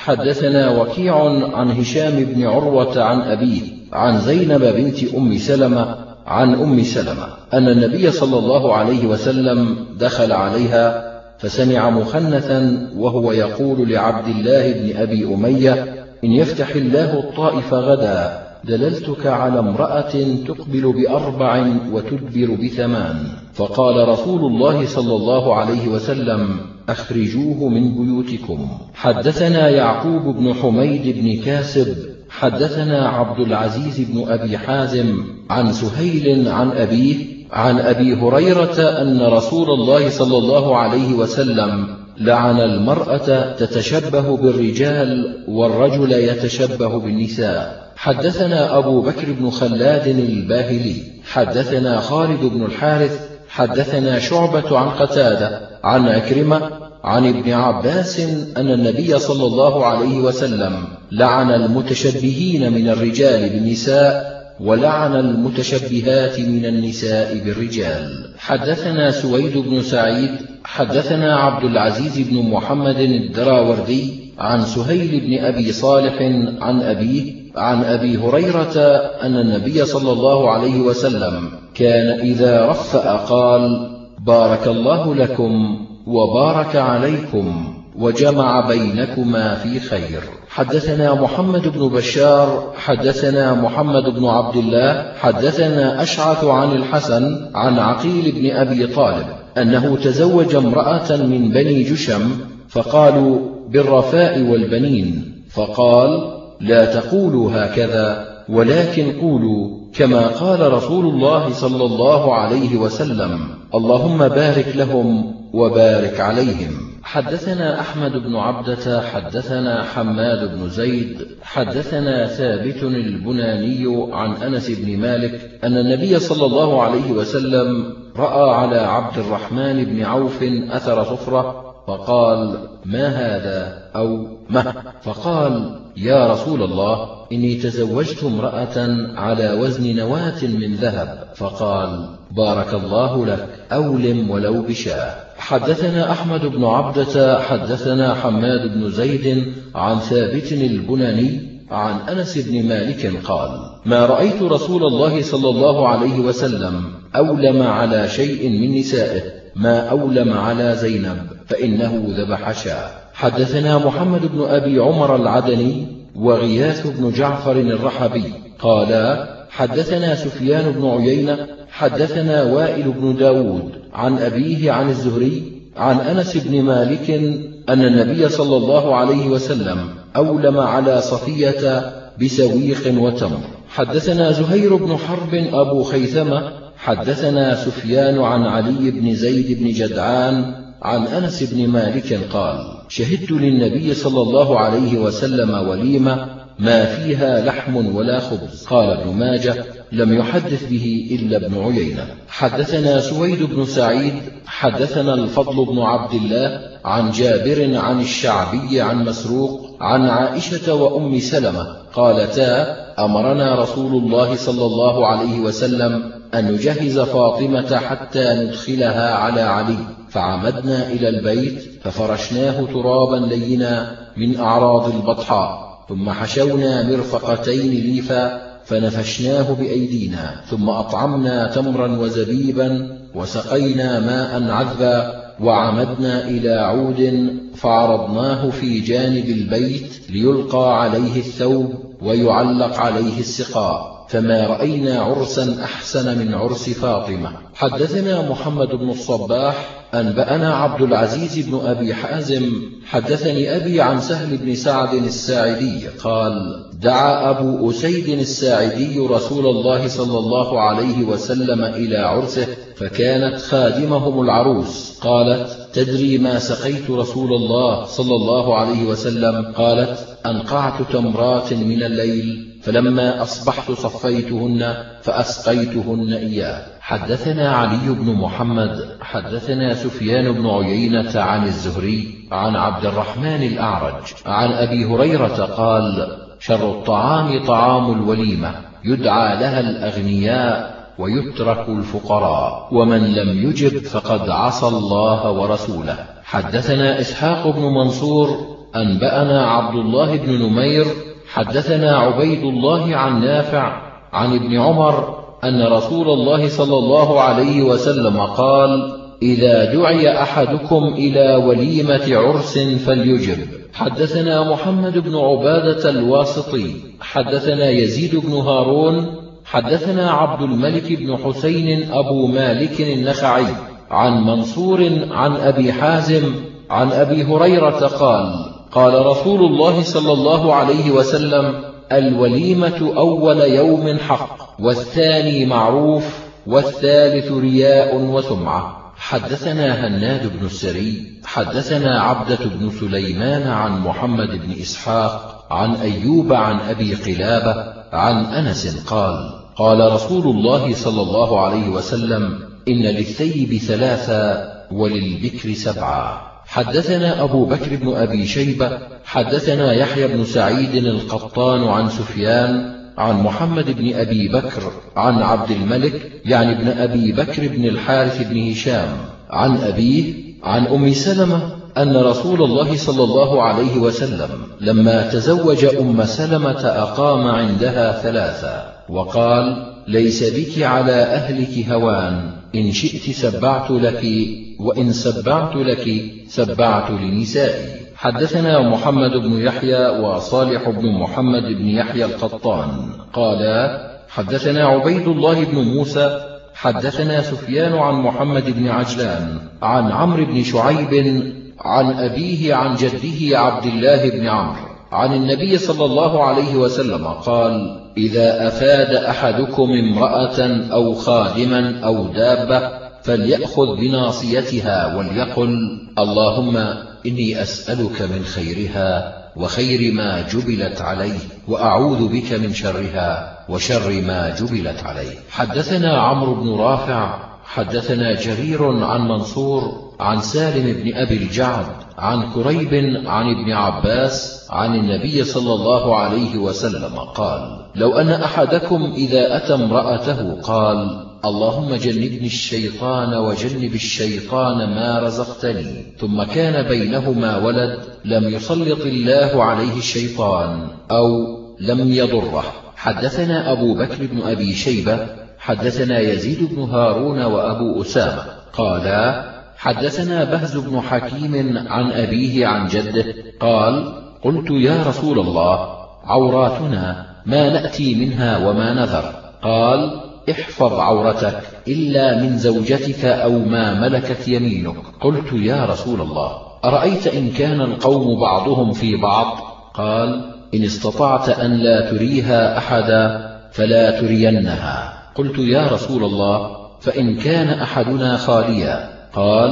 حدثنا وكيع عن هشام بن عروة عن أبيه عن زينب بنت أم سلمة عن أم سلمة أن النبي صلى الله عليه وسلم دخل عليها فسمع مخنثا وهو يقول لعبد الله بن أبي أمية: إن يفتح الله الطائف غدا دللتك على امرأة تقبل ب4 وتدبر ب8. فقال رسول الله صلى الله عليه وسلم: أخرجوه من بيوتكم. حدثنا يعقوب بن حميد بن كاسب حدثنا عبد العزيز بن أبي حازم عن سهيل عن أبيه عن أبي هريرة أن رسول الله صلى الله عليه وسلم لعن المرأة تتشبه بالرجال والرجل يتشبه بالنساء. حدثنا أبو بكر بن خلاد الباهلي حدثنا خالد بن الحارث حدثنا شعبة عن قتادة عن عكرمة عن ابن عباس أن النبي صلى الله عليه وسلم لعن المتشبهين من الرجال بالنساء ولعن المتشبهات من النساء بالرجال. حدثنا سويد بن سعيد حدثنا عبد العزيز بن محمد الدراوردي عن سهيل بن أبي صالح عن أبيه عن أبي هريرة أن النبي صلى الله عليه وسلم كان إذا رفأ قال: بارك الله لكم وبارك عليكم وجمع بينكما في خير. حدثنا محمد بن بشار حدثنا محمد بن عبد الله حدثنا أشعث عن الحسن عن عقيل بن أبي طالب أنه تزوج امرأة من بني جشم فقالوا: بالرفاء والبنين. فقال: لا تقولوا هكذا ولكن قولوا كما قال رسول الله صلى الله عليه وسلم: اللهم بارك لهم وبارك عليهم. حدثنا أحمد بن عبدة حدثنا حماد بن زيد حدثنا ثابت البناني عن أنس بن مالك أن النبي صلى الله عليه وسلم رأى على عبد الرحمن بن عوف أثر صفرة فقال: ما هذا أو ما؟ فقال: يا رسول الله، إني تزوجت امرأة على وزن نواة من ذهب. فقال: بارك الله لك، أولم ولو بشاة. حدثنا أحمد بن عبدة حدثنا حماد بن زيد عن ثابت البناني عن أنس بن مالك قال: ما رأيت رسول الله صلى الله عليه وسلم أولم على شيء من نسائه ما أولم على زينب فإنه ذبح شاة. حدثنا محمد بن أبي عمر العدني وغياث بن جعفر الرحبي قالا: حدثنا سفيان بن عيينة حدثنا وائل بن داود عن أبيه عن الزهري عن أنس بن مالك أن النبي صلى الله عليه وسلم أولم على صفية بسويق وتمر. حدثنا زهير بن حرب أبو خيثمة حدثنا سفيان عن علي بن زيد بن جدعان عن أنس بن مالك قال: شهدت للنبي صلى الله عليه وسلم وليمة ما فيها لحم ولا خبز. قال ابن ماجه: لم يحدث به إلا ابن عيينة. حدثنا سويد بن سعيد حدثنا الفضل بن عبد الله عن جابر عن الشعبي عن مسروق عن عائشة وأم سلمة قالتا: أمرنا رسول الله صلى الله عليه وسلم أن نجهز فاطمة حتى ندخلها على علي، فعمدنا إلى البيت ففرشناه ترابا لينا من أعراض البطحاء، ثم حشونا مرفقتين ليفا فنفشناه بأيدينا، ثم أطعمنا تمرا وزبيبا وسقينا ماء عذبا، وعمدنا إلى عود فعرضناه في جانب البيت ليلقى عليه الثوب ويعلق عليه السقاء، فما رأينا عرسا أحسن من عرس فاطمة. حدثنا محمد بن الصباح أنبأنا عبد العزيز بن أبي حازم حدثني أبي عن سهل بن سعد الساعدي قال: دعا أبو أسيد الساعدي رسول الله صلى الله عليه وسلم إلى عرسه، فكانت خادمهم العروس. قالت: تدري ما سقيت رسول الله صلى الله عليه وسلم؟ قالت: أنقعت تمرات من الليل، فلما أصبحت صفيتهن فأسقيتهن إياه. حدثنا علي بن محمد حدثنا سفيان بن عيينة عن الزهري عن عبد الرحمن الأعرج عن أبي هريرة قال: شر الطعام طعام الوليمة، يدعى لها الأغنياء ويترك الفقراء، ومن لم يجب فقد عصى الله ورسوله. حدثنا إسحاق بن منصور أنبأنا عبد الله بن نمير حدثنا عبيد الله عن نافع عن ابن عمر أن رسول الله صلى الله عليه وسلم قال: إذا دعي أحدكم إلى وليمة عرس فليجب. حدثنا محمد بن عبادة الواسطي حدثنا يزيد بن هارون حدثنا عبد الملك بن حسين أبو مالك النخعي عن منصور عن أبي حازم عن أبي هريرة قال: قال رسول الله صلى الله عليه وسلم: الوليمة أول يوم حق، والثاني معروف، والثالث رياء وسمعة. حدثنا هناد بن السري حدثنا عبدة بن سليمان عن محمد بن إسحاق عن أيوب عن أبي قلابة عن أنس قال: قال رسول الله صلى الله عليه وسلم: إن للثيب 3 وللبكر 7. حدثنا أبو بكر بن أبي شيبة حدثنا يحيى بن سعيد القطان عن سفيان عن محمد بن أبي بكر عن عبد الملك يعني ابن أبي بكر بن الحارث بن هشام عن أبيه عن أم سلمة أن رسول الله صلى الله عليه وسلم لما تزوج أم سلمة أقام عندها 3 وقال: ليس بك على أهلك هوان، إن شئت سبعت لك، وإن سبعت لك سبعت لنسائي. حدثنا محمد بن يحيى وصالح بن محمد بن يحيى القطان قالا: حدثنا عبيد الله بن موسى حدثنا سفيان عن محمد بن عجلان عن عمرو بن شعيب عن أبيه عن جده عبد الله بن عمرو عن النبي صلى الله عليه وسلم قال: إذا أفاد أحدكم امرأة أو خادما أو دابة فليأخذ بناصيتها وليقل: اللهم إني أسألك من خيرها وخير ما جبلت عليه، وأعوذ بك من شرها وشر ما جبلت عليه. حدثنا عمرو بن رافع حدثنا جرير عن منصور عن سالم بن أبي الجعد عن كريب عن ابن عباس عن النبي صلى الله عليه وسلم قال: لو أن أحدكم إذا أتى امرأته قال: اللهم جنبني الشيطان وجنب الشيطان ما رزقتني، ثم كان بينهما ولد، لم يسلط الله عليه الشيطان أو لم يضره. حدثنا أبو بكر بن أبي شيبة حدثنا يزيد بن هارون وأبو أسامة قالا: حدثنا بهز بن حكيم عن أبيه عن جده قال: قلت: يا رسول الله، عوراتنا ما نأتي منها وما نذر. قال: احفظ عورتك إلا من زوجتك أو ما ملكت يمينك. قلت: يا رسول الله، أرأيت إن كان القوم بعضهم في بعض؟ قال: إن استطعت أن لا تريها أحدا فلا ترينها. قلت: يا رسول الله، فإن كان أحدنا خاليا؟ قال: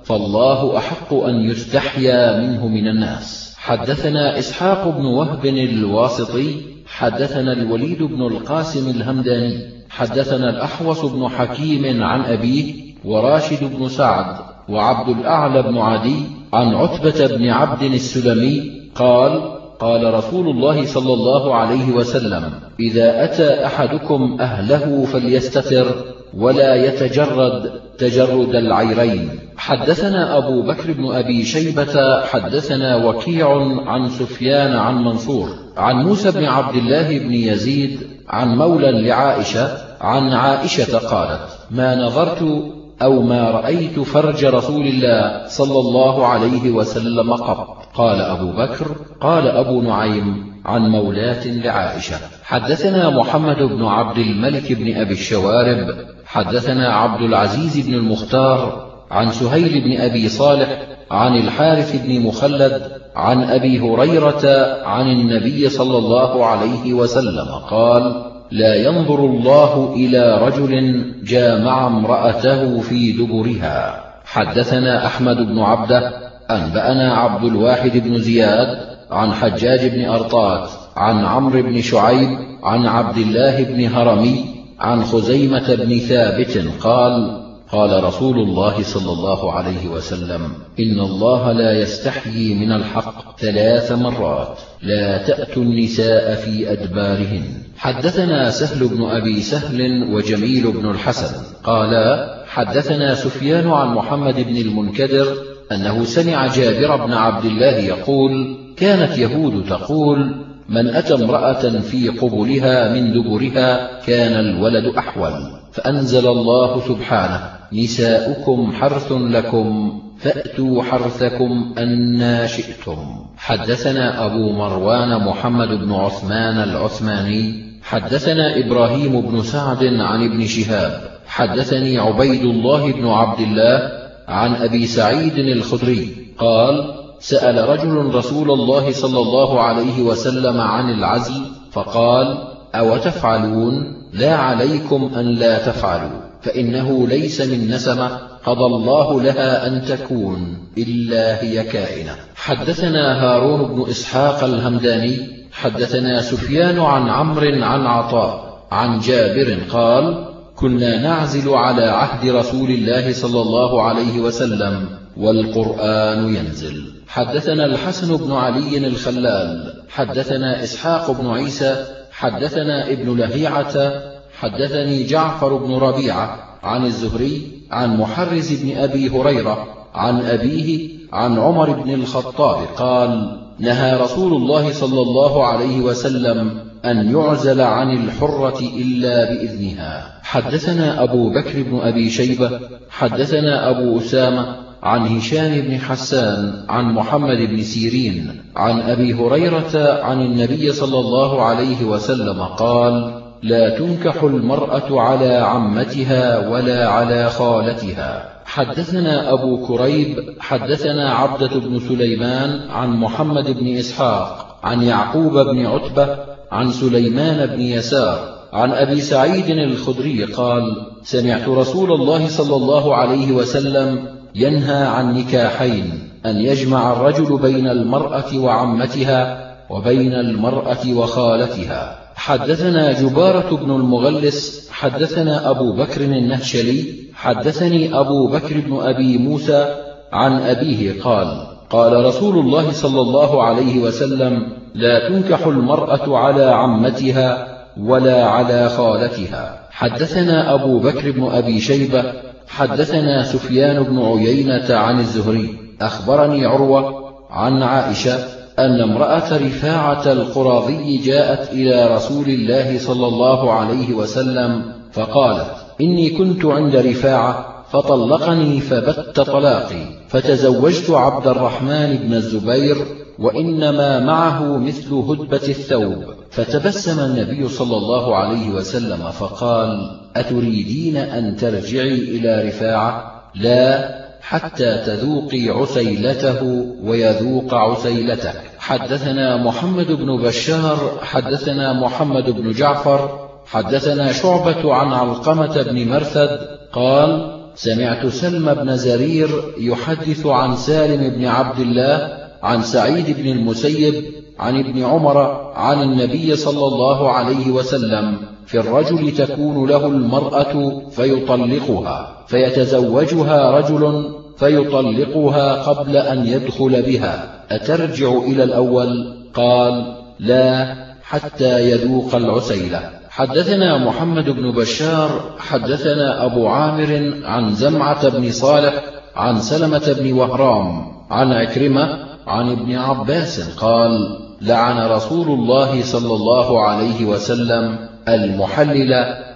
فالله أحق أن يستحيا منه من الناس. حدثنا إسحاق بن وهب الواسطي حدثنا الوليد بن القاسم الهمداني حدثنا الأحوص بن حكيم عن أبيه وراشد بن سعد وعبد الأعلى بن عدي عن عتبة بن عبد السلمي قال: قال رسول الله صلى الله عليه وسلم: إذا أتى أحدكم أهله فليستتر ولا يتجرد تجرد العيرين. حدثنا أبو بكر بن أبي شيبة حدثنا وكيع عن سفيان عن منصور عن موسى بن عبد الله بن يزيد عن مولى لعائشة عن عائشة قالت: ما نظرت أو ما رأيت فرج رسول الله صلى الله عليه وسلم قط. قال أبو بكر: قال أبو نعيم عن مولاة لعائشة. حدثنا محمد بن عبد الملك بن أبي الشوارب حدثنا عبد العزيز بن المختار عن سهيل بن أبي صالح عن الحارث بن مخلد عن أبي هريرة عن النبي صلى الله عليه وسلم قال: لا ينظر الله إلى رجل جامع امرأته في دبرها. حدثنا أحمد بن عبده أنبأنا عبد الواحد بن زياد عن حجاج بن أرطات عن عمرو بن شعيب عن عبد الله بن هرمي عن خزيمة بن ثابت قال: قال رسول الله صلى الله عليه وسلم: إن الله لا يستحيي من الحق 3 مرات: لا تأتوا النساء في أدبارهن. حدثنا سهل بن أبي سهل وجميل بن الحسن قالا: حدثنا سفيان عن محمد بن المنكدر أنه سمع جابر بن عبد الله يقول: كانت يهود تقول: من أتى امرأة في قبلها من دبرها كان الولد أحول، فأنزل الله سبحانه: نساؤكم حرث لكم فأتوا حرثكم أنى شئتم. حدثنا أبو مروان محمد بن عثمان العثماني حدثنا إبراهيم بن سعد عن ابن شهاب حدثني عبيد الله بن عبد الله عن أبي سعيد الخدري قال: سأل رجل رسول الله صلى الله عليه وسلم عن العزل فقال: أو تفعلون؟ لا عليكم أن لا تفعلوا، فإنه ليس من نسمة قضى الله لها أن تكون إلا هي كائنة. حدثنا هارون بن إسحاق الهمداني حدثنا سفيان عن عمرو عن عطاء عن جابر قال: كنا نعزل على عهد رسول الله صلى الله عليه وسلم والقرآن ينزل. حدثنا الحسن بن علي الخلال حدثنا إسحاق بن عيسى حدثنا ابن لهيعة حدثني جعفر بن ربيعة عن الزهري عن محرز بن أبي هريرة عن أبيه عن عمر بن الخطاب قال: نهى رسول الله صلى الله عليه وسلم أن يعزل عن الحرة إلا بإذنها. حدثنا أبو بكر بن أبي شيبة حدثنا أبو أسامة عن هشام بن حسان عن محمد بن سيرين عن أبي هريرة عن النبي صلى الله عليه وسلم قال: لا تنكح المرأة على عمتها ولا على خالتها. حدثنا أبو كريب حدثنا عبدة بن سليمان عن محمد بن إسحاق عن يعقوب بن عتبة عن سليمان بن يسار عن أبي سعيد الخدري قال: سمعت رسول الله صلى الله عليه وسلم ينهى عن نكاحين: أن يجمع الرجل بين المرأة وعمتها وبين المرأة وخالتها. حدثنا جبارة بن المغلس حدثنا أبو بكر النهشلي حدثني أبو بكر بن أبي موسى عن أبيه قال: قال رسول الله صلى الله عليه وسلم: لا تنكح المرأة على عمتها ولا على خالتها. حدثنا أبو بكر بن أبي شيبة حدثنا سفيان بن عيينة عن الزهري أخبرني عروة عن عائشة أن امرأة رفاعة القراظي جاءت إلى رسول الله صلى الله عليه وسلم فقالت: إني كنت عند رفاعة فطلقني فبت طلاقي، فتزوجت عبد الرحمن بن الزبير وإنما معه مثل هدبة الثوب. فتبسم النبي صلى الله عليه وسلم فقال: أتريدين أن ترجعي إلى رفاعة؟ لا، حتى تذوقي عسيلته ويذوق عسيلتك. حدثنا محمد بن بشار حدثنا محمد بن جعفر حدثنا شعبة عن علقمة بن مرثد قال: سمعت سلم بن زرير يحدث عن سالم بن عبد الله عن سعيد بن المسيب عن ابن عمر عن النبي صلى الله عليه وسلم في الرجل تكون له المرأة فيطلقها فيتزوجها رجل فيطلقها قبل أن يدخل بها، أترجع إلى الأول؟ قال: لا، حتى يذوق العسيلة. حدثنا محمد بن بشار حدثنا أبو عامر عن زمعة بن صالح عن سلمة بن وهرام عن عكرمة عن ابن عباس قال: لعن رسول الله صلى الله عليه وسلم المحلل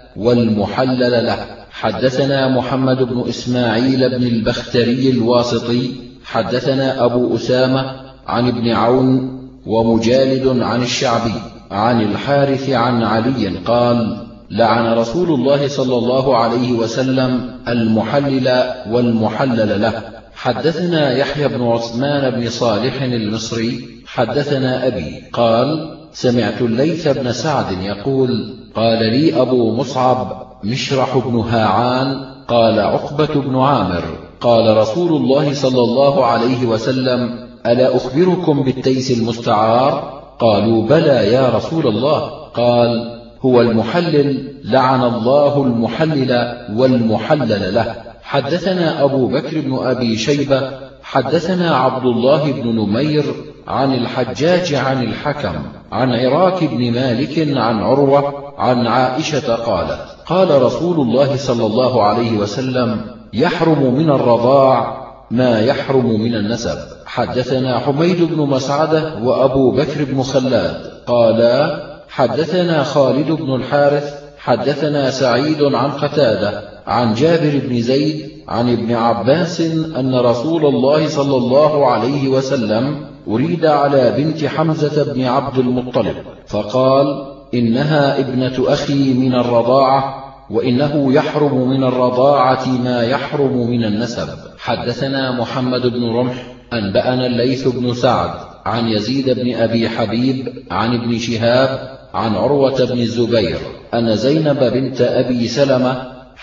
والمحلل له. حدثنا محمد بن إسماعيل بن البختري الواسطي حدثنا أبو أسامة عن ابن عون ومجالد عن الشعبي عن الحارث عن علي قال: لعن رسول الله صلى الله عليه وسلم المحلل والمحلل له. حدثنا يحيى بن عثمان بن صالح المصري حدثنا أبي قال: سمعت الليث بن سعد يقول: قال لي أبو مصعب مشرح بن هاعان قال عقبة بن عامر: قال رسول الله صلى الله عليه وسلم: ألا أخبركم بالتيس المستعار؟ قالوا: بلى يا رسول الله. قال: هو المحلل، لعن الله المحلل والمحلل له. حدثنا أبو بكر بن أبي شيبة حدثنا عبد الله بن نمير عن الحجاج عن الحكم عن عراك بن مالك عن عروة عن عائشة قالت: قال رسول الله صلى الله عليه وسلم: يحرم من الرضاع ما يحرم من النسب. حدثنا حميد بن مسعدة وأبو بكر بن خلاد قالا: حدثنا خالد بن الحارث حدثنا سعيد عن قتادة عن جابر بن زيد عن ابن عباس أن رسول الله صلى الله عليه وسلم أريد على بنت حمزة بن عبد المطلب فقال: إنها ابنة أخي من الرضاعة، وإنه يحرم من الرضاعة ما يحرم من النسب. حدثنا محمد بن رمح أنبأنا الليث بن سعد عن يزيد بن أبي حبيب عن ابن شهاب عن عروة بن الزبير أن زينب بنت أبي سلمة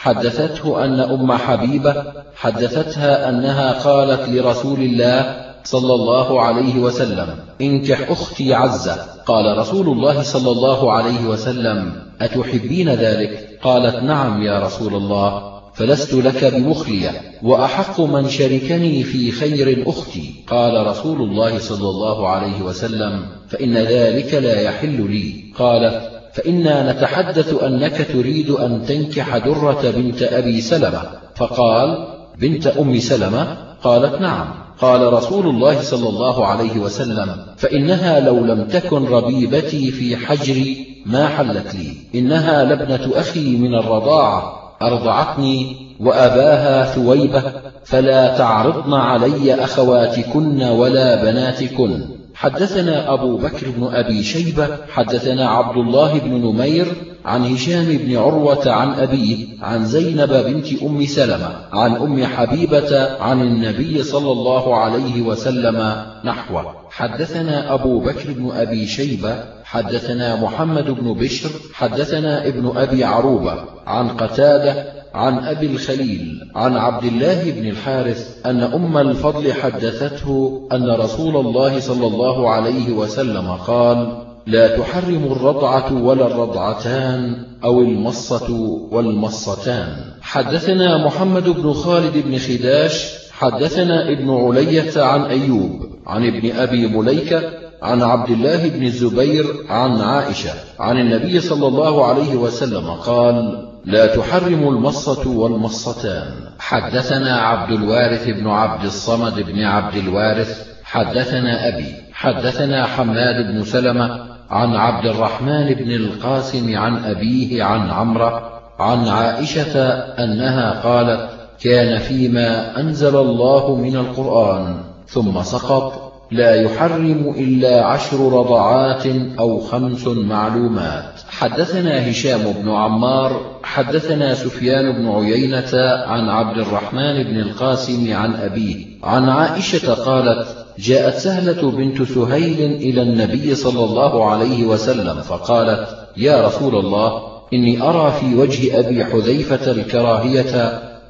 حدثته أن أم حبيبة حدثتها أنها قالت لرسول الله صلى الله عليه وسلم: انكح أختي عزة. قال رسول الله صلى الله عليه وسلم: أتحبين ذلك؟ قالت: نعم يا رسول الله، فلست لك بمخلية، وأحق من شركني في خير أختي. قال رسول الله صلى الله عليه وسلم: فإن ذلك لا يحل لي. قالت: فإنا نتحدث أنك تريد أن تنكح درة بنت أبي سلمة. فقال: بنت أم سلمة؟ قالت: نعم. قال رسول الله صلى الله عليه وسلم: فإنها لو لم تكن ربيبتي في حجري ما حلت لي، إنها لابنة أخي من الرضاعة، أرضعتني وأباها ثويبة، فلا تعرضن علي أخواتكن ولا بناتكن. حدثنا أبو بكر بن أبي شيبة حدثنا عبد الله بن نمير عن هشام بن عروة عن أبيه عن زينب بنت أم سلمة عن أم حبيبة عن النبي صلى الله عليه وسلم نحوه. حدثنا أبو بكر بن أبي شيبة حدثنا محمد بن بشر حدثنا ابن أبي عروبة عن قتادة عن أبي الخليل عن عبد الله بن الحارث أن أم الفضل حدثته أن رسول الله صلى الله عليه وسلم قال: لا تحرم الرضعة ولا الرضعتان أو المصة والمصتان. حدثنا محمد بن خالد بن خداش حدثنا ابن علية عن أيوب عن ابن أبي مليكة عن عبد الله بن الزبير عن عائشة عن النبي صلى الله عليه وسلم قال: لا تحرم المصة والمصتان. حدثنا عبد الوارث بن عبد الصمد بن عبد الوارث حدثنا أبي حدثنا حماد بن سلمة عن عبد الرحمن بن القاسم عن أبيه عن عمرة عن عائشة أنها قالت: كان فيما أنزل الله من القرآن ثم سقط لا يحرم إلا 10 رضعات أو 5 معلومات. حدثنا هشام بن عمار حدثنا سفيان بن عيينة عن عبد الرحمن بن القاسم عن أبيه عن عائشة قالت: جاءت سهلة بنت سهيل إلى النبي صلى الله عليه وسلم فقالت: يا رسول الله، إني أرى في وجه أبي حذيفة الكراهية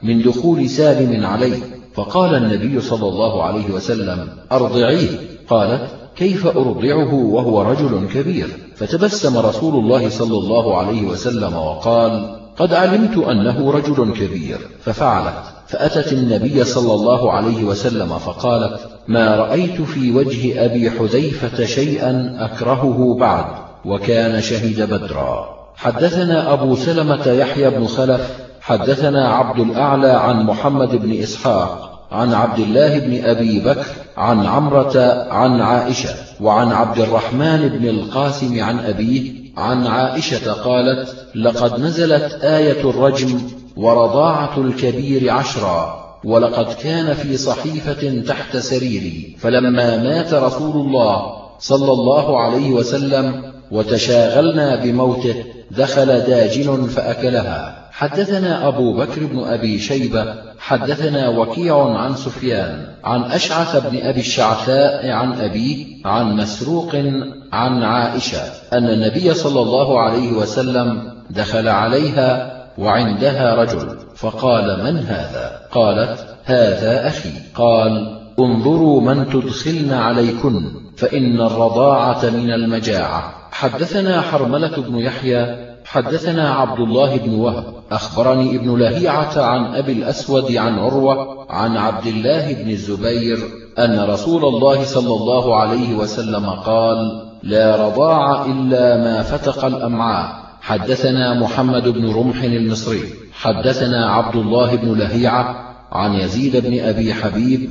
من دخول سالم عليه، فقال النبي صلى الله عليه وسلم: أرضعيه. قالت: كيف أرضعه وهو رجل كبير؟ فتبسم رسول الله صلى الله عليه وسلم وقال: قد علمت أنه رجل كبير. ففعلت، فأتت النبي صلى الله عليه وسلم فقالت: ما رأيت في وجه أبي حذيفة شيئا أكرهه بعد، وكان شهد بدرا. حدثنا أبو سلمة يحيى بن خلف حدثنا عبد الأعلى عن محمد بن إسحاق عن عبد الله بن أبي بكر عن عمرة عن عائشة، وعن عبد الرحمن بن القاسم عن أبيه عن عائشة قالت: لقد نزلت آية الرجم ورضاعة الكبير 10، ولقد كان في صحيفة تحت سريري، فلما مات رسول الله صلى الله عليه وسلم وتشاغلنا بموته دخل داجن فأكلها. حدثنا أبو بكر بن أبي شيبة حدثنا وكيع عن سفيان عن أشعث بن أبي الشعثاء عن أبيه عن مسروق عن عائشة أن النبي صلى الله عليه وسلم دخل عليها وعندها رجل، فقال: من هذا؟ قالت: هذا أخي. قال: انظروا من تدخلن عليكن، فإن الرضاعة من المجاعة. حدثنا حرملة بن يحيى حدثنا عبد الله بن وهب أخبرني ابن لهيعة عن أبي الأسود عن عروة عن عبد الله بن الزبير أن رسول الله صلى الله عليه وسلم قال: لا رضاع إلا ما فتق الأمعاء. حدثنا محمد بن رمح المصري حدثنا عبد الله بن لهيعة عن يزيد بن أبي حبيب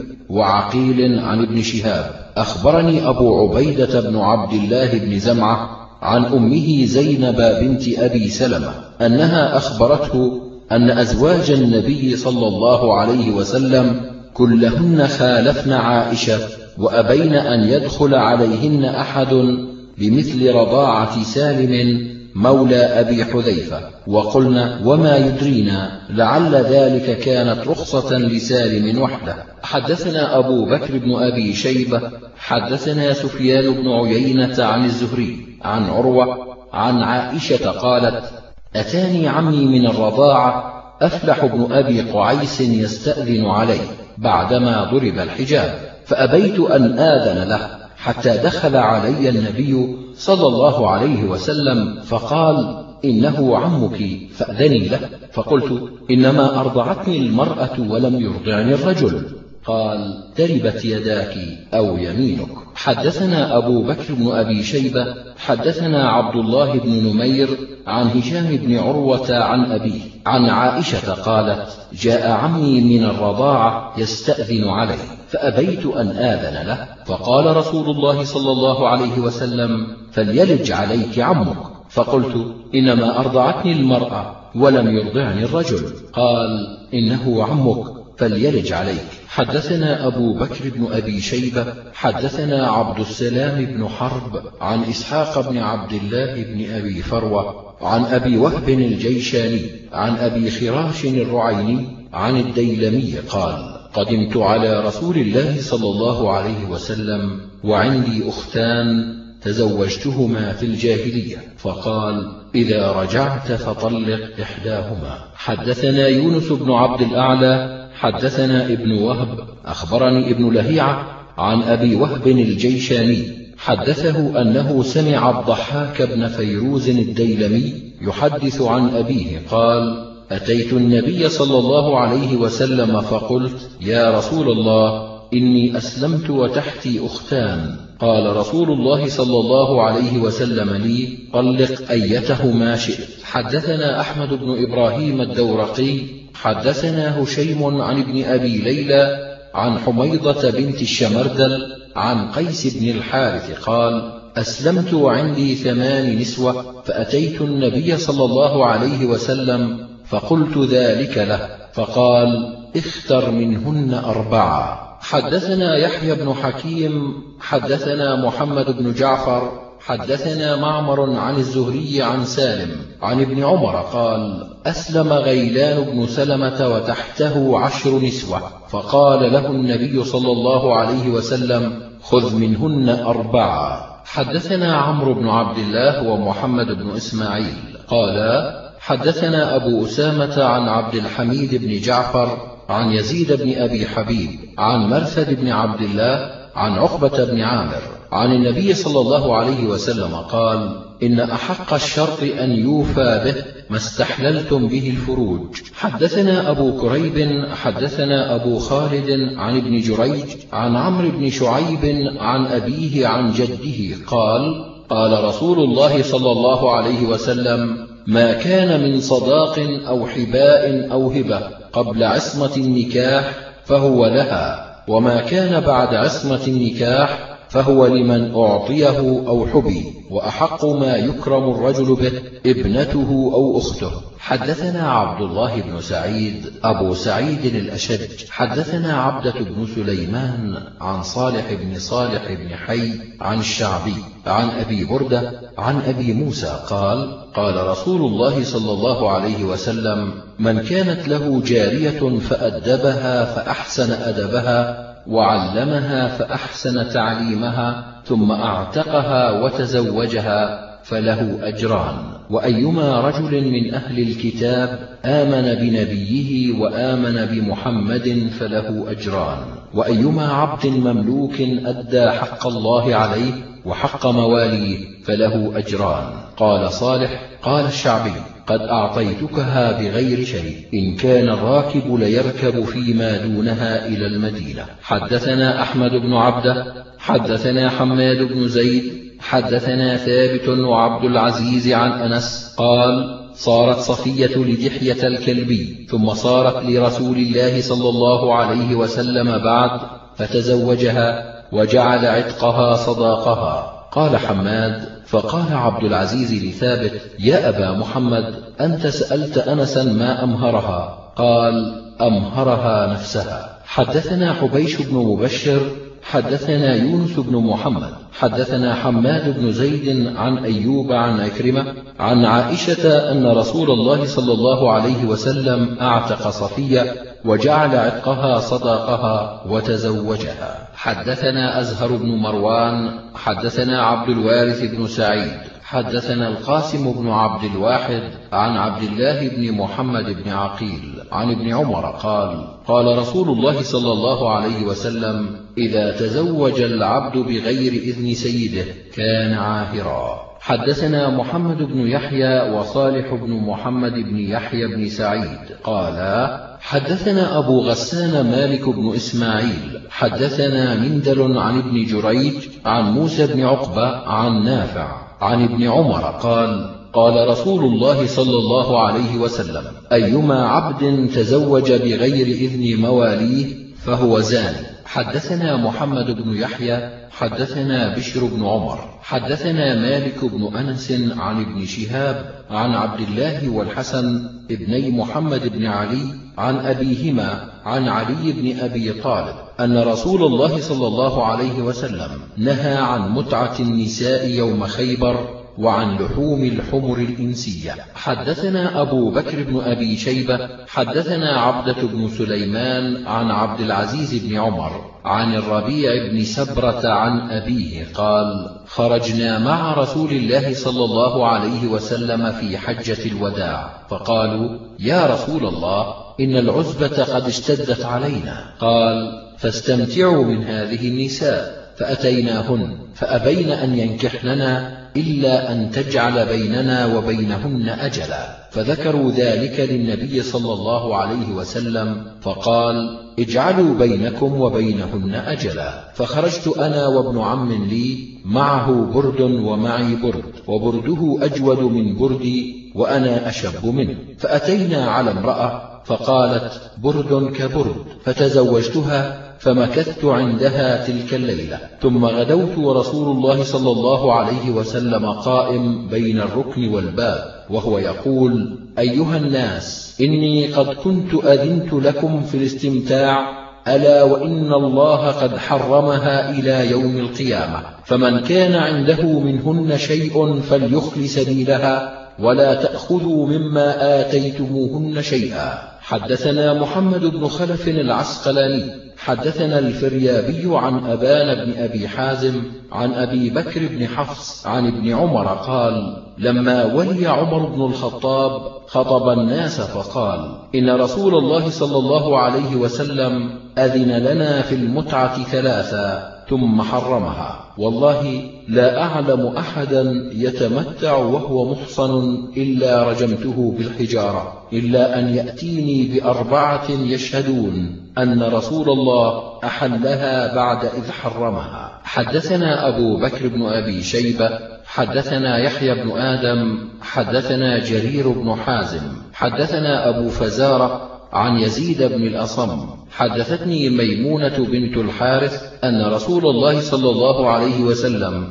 وعقيل عن ابن شهاب أخبرني أبو عبيدة بن عبد الله بن زمعة عن أمه زينب بنت أبي سلمة أنها أخبرته أن أزواج النبي صلى الله عليه وسلم كلهن خالفن عائشة، وأبين أن يدخل عليهن أحد بمثل رضاعة سالم مولى أبي حذيفة، وقلنا: وما يدرينا لعل ذلك كانت رخصة لسالم وحده. حدثنا أبو بكر بن أبي شيبة حدثنا سفيان بن عيينة عن الزهري عن عروة عن عائشة قالت: أتاني عمي من الرضاعة أفلح بن أبي قعيس يستأذن علي بعدما ضرب الحجاب، فأبيت أن آذن له حتى دخل علي النبي صلى الله عليه وسلم فقال: إنه عمك فأذني له. فقلت: إنما أرضعتني المرأة ولم يرضعني الرجل. قال: تربت يداك أو يمينك. حدثنا أبو بكر بن أبي شيبة حدثنا عبد الله بن نمير عن هشام بن عروة عن أبيه عن عائشة قالت: جاء عمي من الرضاعة يستأذن علي فأبيت أن آذن له، فقال رسول الله صلى الله عليه وسلم: فليلج عليك عمك. فقلت: إنما أرضعتني المرأة ولم يرضعني الرجل. قال: إنه عمك فليلج عليك. حدثنا أبو بكر بن أبي شيبة حدثنا عبد السلام بن حرب عن إسحاق بن عبد الله بن أبي فروة عن أبي وهب الجيشاني عن أبي خراش الرعيني عن الديلمي قال: قدمت على رسول الله صلى الله عليه وسلم وعندي أختان تزوجتهما في الجاهلية، فقال: إذا رجعت فطلق إحداهما. حدثنا يونس بن عبد الأعلى حدثنا ابن وهب أخبرني ابن لهيعة عن أبي وهب الجيشاني حدثه أنه سمع الضحاك بن فيروز الديلمي يحدث عن أبيه قال: أتيت النبي صلى الله عليه وسلم فقلت: يا رسول الله، إني أسلمت وتحتي أختان. قال رسول الله صلى الله عليه وسلم لي: طلق أيتهما شئت. حدثنا أحمد بن إبراهيم الدورقي حدثنا هشيم عن ابن أبي ليلى عن حميضة بنت الشمردل عن قيس بن الحارث قال: أسلمت وعندي 8 نسوة، فأتيت النبي صلى الله عليه وسلم فقلت ذلك له، فقال: اختر منهن 4. حدثنا يحيى بن حكيم حدثنا محمد بن جعفر حدثنا معمر عن الزهري عن سالم عن ابن عمر قال: أسلم غيلان بن سلمة وتحته 10 نسوة، فقال له النبي صلى الله عليه وسلم: خذ منهن 4. حدثنا عمرو بن عبد الله ومحمد بن إسماعيل قال: حدثنا أبو أسامة عن عبد الحميد بن جعفر عن يزيد بن أبي حبيب عن مرثد بن عبد الله عن عقبة بن عامر عن النبي صلى الله عليه وسلم قال: إن أحق الشرط أن يوفى به ما استحللتم به الفروج. حدثنا أبو كريب حدثنا أبو خالد عن ابن جريج عن عمرو بن شعيب عن أبيه عن جده قال: قال رسول الله صلى الله عليه وسلم: ما كان من صداق أو حباء أو هبة قبل عصمة النكاح فهو لها، وما كان بعد عصمة النكاح فهو لمن أعطيه أو حبي، وأحق ما يكرم الرجل به ابنته أو أخته. حدثنا عبد الله بن سعيد أبو سعيد الأشج حدثنا عبدة بن سليمان عن صالح بن صالح بن حي عن الشعبي عن أبي بردة عن أبي موسى قال: قال رسول الله صلى الله عليه وسلم: من كانت له جارية فأدبها فأحسن أدبها وعلمها فأحسن تعليمها ثم أعتقها وتزوجها فله أجران. وأيما رجل من أهل الكتاب آمن بنبيه وآمن بمحمد فله أجران. وأيما عبد مملوك أدى حق الله عليه وحق مواليه فله أجران. قال صالح: قال الشعبي: قد أعطيتكها بغير شيء، إن كان الراكب ليركب فيما دونها إلى المدينة. حدثنا أحمد بن عبده حدثنا حماد بن زيد حدثنا ثابت وعبد العزيز عن أنس قال: صارت صفية لدحية الكلبي ثم صارت لرسول الله صلى الله عليه وسلم بعد فتزوجها وجعل عتقها صداقها. قال حماد: فقال عبد العزيز لثابت: يا أبا محمد، أنت سألت أنسا ما أمهرها؟ قال: أمهرها نفسها. حدثنا حبيش بن مبشر حدثنا يونس بن محمد حدثنا حماد بن زيد عن أيوب عن عكرمة عن عائشة أن رسول الله صلى الله عليه وسلم أعتق صفية وجعل عتقها صداقها وتزوجها. حدثنا أزهر بن مروان حدثنا عبد الوارث بن سعيد حدثنا القاسم بن عبد الواحد عن عبد الله بن محمد بن عقيل عن ابن عمر قال: قال رسول الله صلى الله عليه وسلم: إذا تزوج العبد بغير إذن سيده كان عاهرا. حدثنا محمد بن يحيى وصالح بن محمد بن يحيى بن سعيد قالا: حدثنا أبو غسان مالك بن إسماعيل حدثنا مندل عن ابن جريج عن موسى بن عقبة عن نافع عن ابن عمر قال: قال رسول الله صلى الله عليه وسلم: أيما عبد تزوج بغير إذن مواليه فهو زاني. حدثنا محمد بن يحيى حدثنا بشر بن عمر حدثنا مالك بن أنس عن ابن شهاب عن عبد الله والحسن ابني محمد بن علي عن أبيهما عن علي بن أبي طالب أن رسول الله صلى الله عليه وسلم نهى عن متعة النساء يوم خيبر وعن لحوم الحمر الإنسية. حدثنا أبو بكر بن أبي شيبة حدثنا عبدة بن سليمان عن عبد العزيز بن عمر عن الربيع بن سبرة عن أبيه قال: خرجنا مع رسول الله صلى الله عليه وسلم في حجة الوداع، فقالوا: يا رسول الله، إن العزبة قد اشتدت علينا. قال: فاستمتعوا من هذه النساء. فأتيناهن فأبين أن ينكحننا إلا أن تجعل بيننا وبينهن أجلا، فذكروا ذلك للنبي صلى الله عليه وسلم فقال: اجعلوا بينكم وبينهن أجلا. فخرجت أنا وابن عم لي معه برد ومعي برد، وبرده أجود من بردي وأنا أشب منه، فأتينا على امرأة فقالت: برد كبرد، فتزوجتها فمكثت عندها تلك الليلة. ثم غدوت ورسول الله صلى الله عليه وسلم قائم بين الركن والباب وهو يقول: أيها الناس، إني قد كنت أذنت لكم في الاستمتاع، ألا وإن الله قد حرمها إلى يوم القيامة، فمن كان عنده منهن شيء فليخل سبيلها ولا تأخذوا مما آتيتموهن شيئا. حدثنا محمد بن خلف العسقلاني حدثنا الفريابي عن أبان بن أبي حازم عن أبي بكر بن حفص عن ابن عمر قال: لما ولي عمر بن الخطاب خطب الناس فقال: إن رسول الله صلى الله عليه وسلم أذن لنا في المتعة ثلاثا ثم حرمها، والله لا أعلم أحدا يتمتع وهو محصن إلا رجمته بالحجارة، إلا أن يأتيني ب4 يشهدون أن رسول الله أحلها بعد إذ حرمها. حدثنا أبو بكر بن أبي شيبة حدثنا يحيى بن آدم حدثنا جرير بن حازم حدثنا أبو فزارة عن يزيد بن الأصم حدثتني ميمونة بنت الحارث أن رسول الله صلى الله عليه وسلم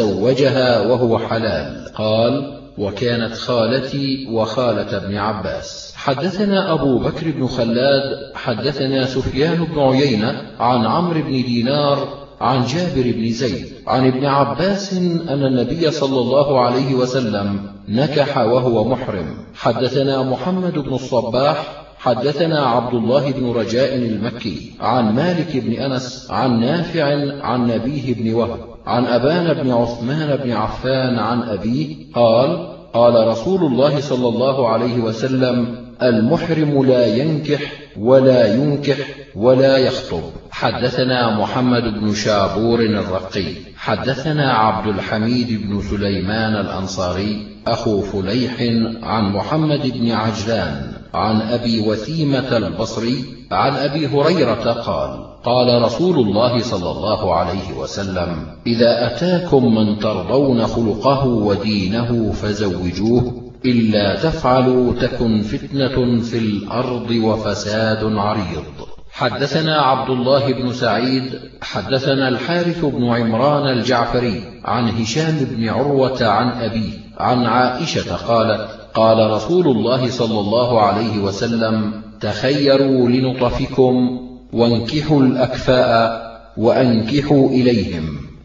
تزوجها وهو حلال. قال: وكانت خالتي وخالة ابن عباس. حدثنا أبو بكر بن خلاد حدثنا سفيان بن عيينة عن عمرو بن دينار عن جابر بن زيد عن ابن عباس أن النبي صلى الله عليه وسلم نكح وهو محرم. حدثنا محمد بن الصباح حدثنا عبد الله بن رجاء المكي عن مالك بن أنس عن نافع عن نبيه بن وهب عن أبان بن عثمان بن عفان عن أبيه قال: قال رسول الله صلى الله عليه وسلم: المحرم لا ينكح ولا ينكح ولا يخطب. حدثنا محمد بن شابور الرقي حدثنا عبد الحميد بن سليمان الأنصاري أخو فليح عن محمد بن عجلان عن أبي وثيمة البصري عن أبي هريرة قال: قال رسول الله صلى الله عليه وسلم: إذا أتاكم من ترضون خلقه ودينه فزوجوه، إلا تفعلوا تكن فتنة في الأرض وفساد عريض. حدثنا عبد الله بن سعيد حدثنا الحارث بن عمران الجعفري عن هشام بن عروة عن أبيه عن عائشة قالت: قال رسول الله صلى الله عليه وسلم: تخيروا لنطفكم وانكحوا الأكفاء وأنكحوا إليهم.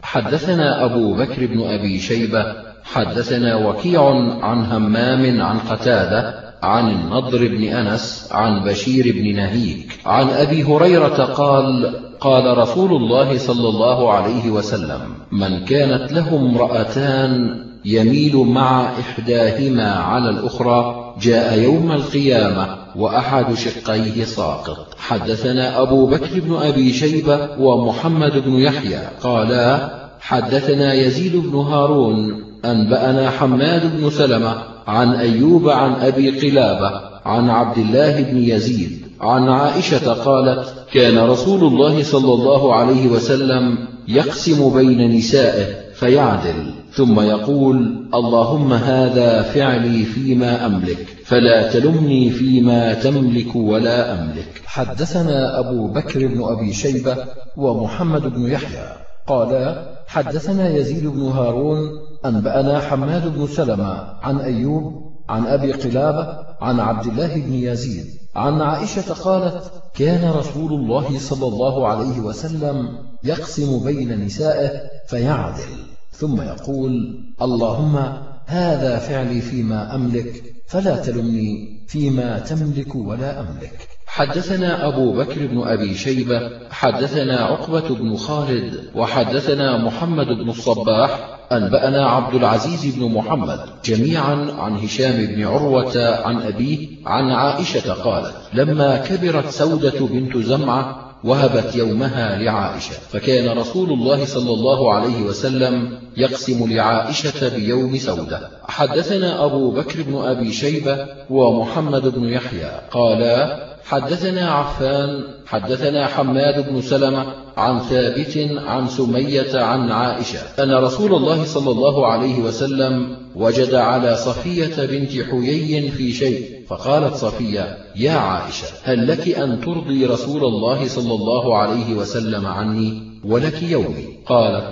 حدثنا أبو بكر بن أبي شيبة حدثنا وكيع عن همام عن قتادة عن النضر بن أنس عن بشير بن نهيك عن أبي هريرة قال: قال رسول الله صلى الله عليه وسلم: من كانت له امرأتان يميل مع إحداهما على الأخرى جاء يوم القيامة وأحد شقيه ساقط. حدثنا أبو بكر بن أبي شيبة ومحمد بن يحيى قالا: حدثنا يزيد بن هارون أنبأنا حماد بن سلمة عن أيوب عن أبي قلابة عن عبد الله بن يزيد عن عائشة قالت: كان رسول الله صلى الله عليه وسلم يقسم بين نسائه فيعدل، ثم يقول: اللهم هذا فعلي فيما أملك، فلا تلمني فيما تملك ولا أملك. حدثنا أبو بكر بن أبي شيبة ومحمد بن يحيى قالا: حدثنا يزيد بن هارون أنبأنا حماد بن سلمة عن أيوب عن أبي قلابة عن عبد الله بن يزيد عن عائشة قالت: كان رسول الله صلى الله عليه وسلم يقسم بين نسائه فيعدل، ثم يقول: اللهم هذا فعلي فيما أملك، فلا تلمني فيما تملك ولا أملك. حدثنا أبو بكر بن أبي شيبة حدثنا عقبة بن خالد وحدثنا محمد بن الصباح أنبأنا عبد العزيز بن محمد جميعا عن هشام بن عروة عن أبيه عن عائشة قالت: لما كبرت سودة بنت زمعة وهبت يومها لعائشة، فكان رسول الله صلى الله عليه وسلم يقسم لعائشة بيوم سودة. حدثنا أبو بكر بن أبي شيبة ومحمد بن يحيى قالا: حدثنا عفان حدثنا حماد بن سلمة عن ثابت عن سمية عن عائشة أن رسول الله صلى الله عليه وسلم وجد على صفية بنت حيي في شيء، فقالت صفية: يا عائشة، هل لك أن ترضي رسول الله صلى الله عليه وسلم عني ولك يومي؟ قالت: نعم.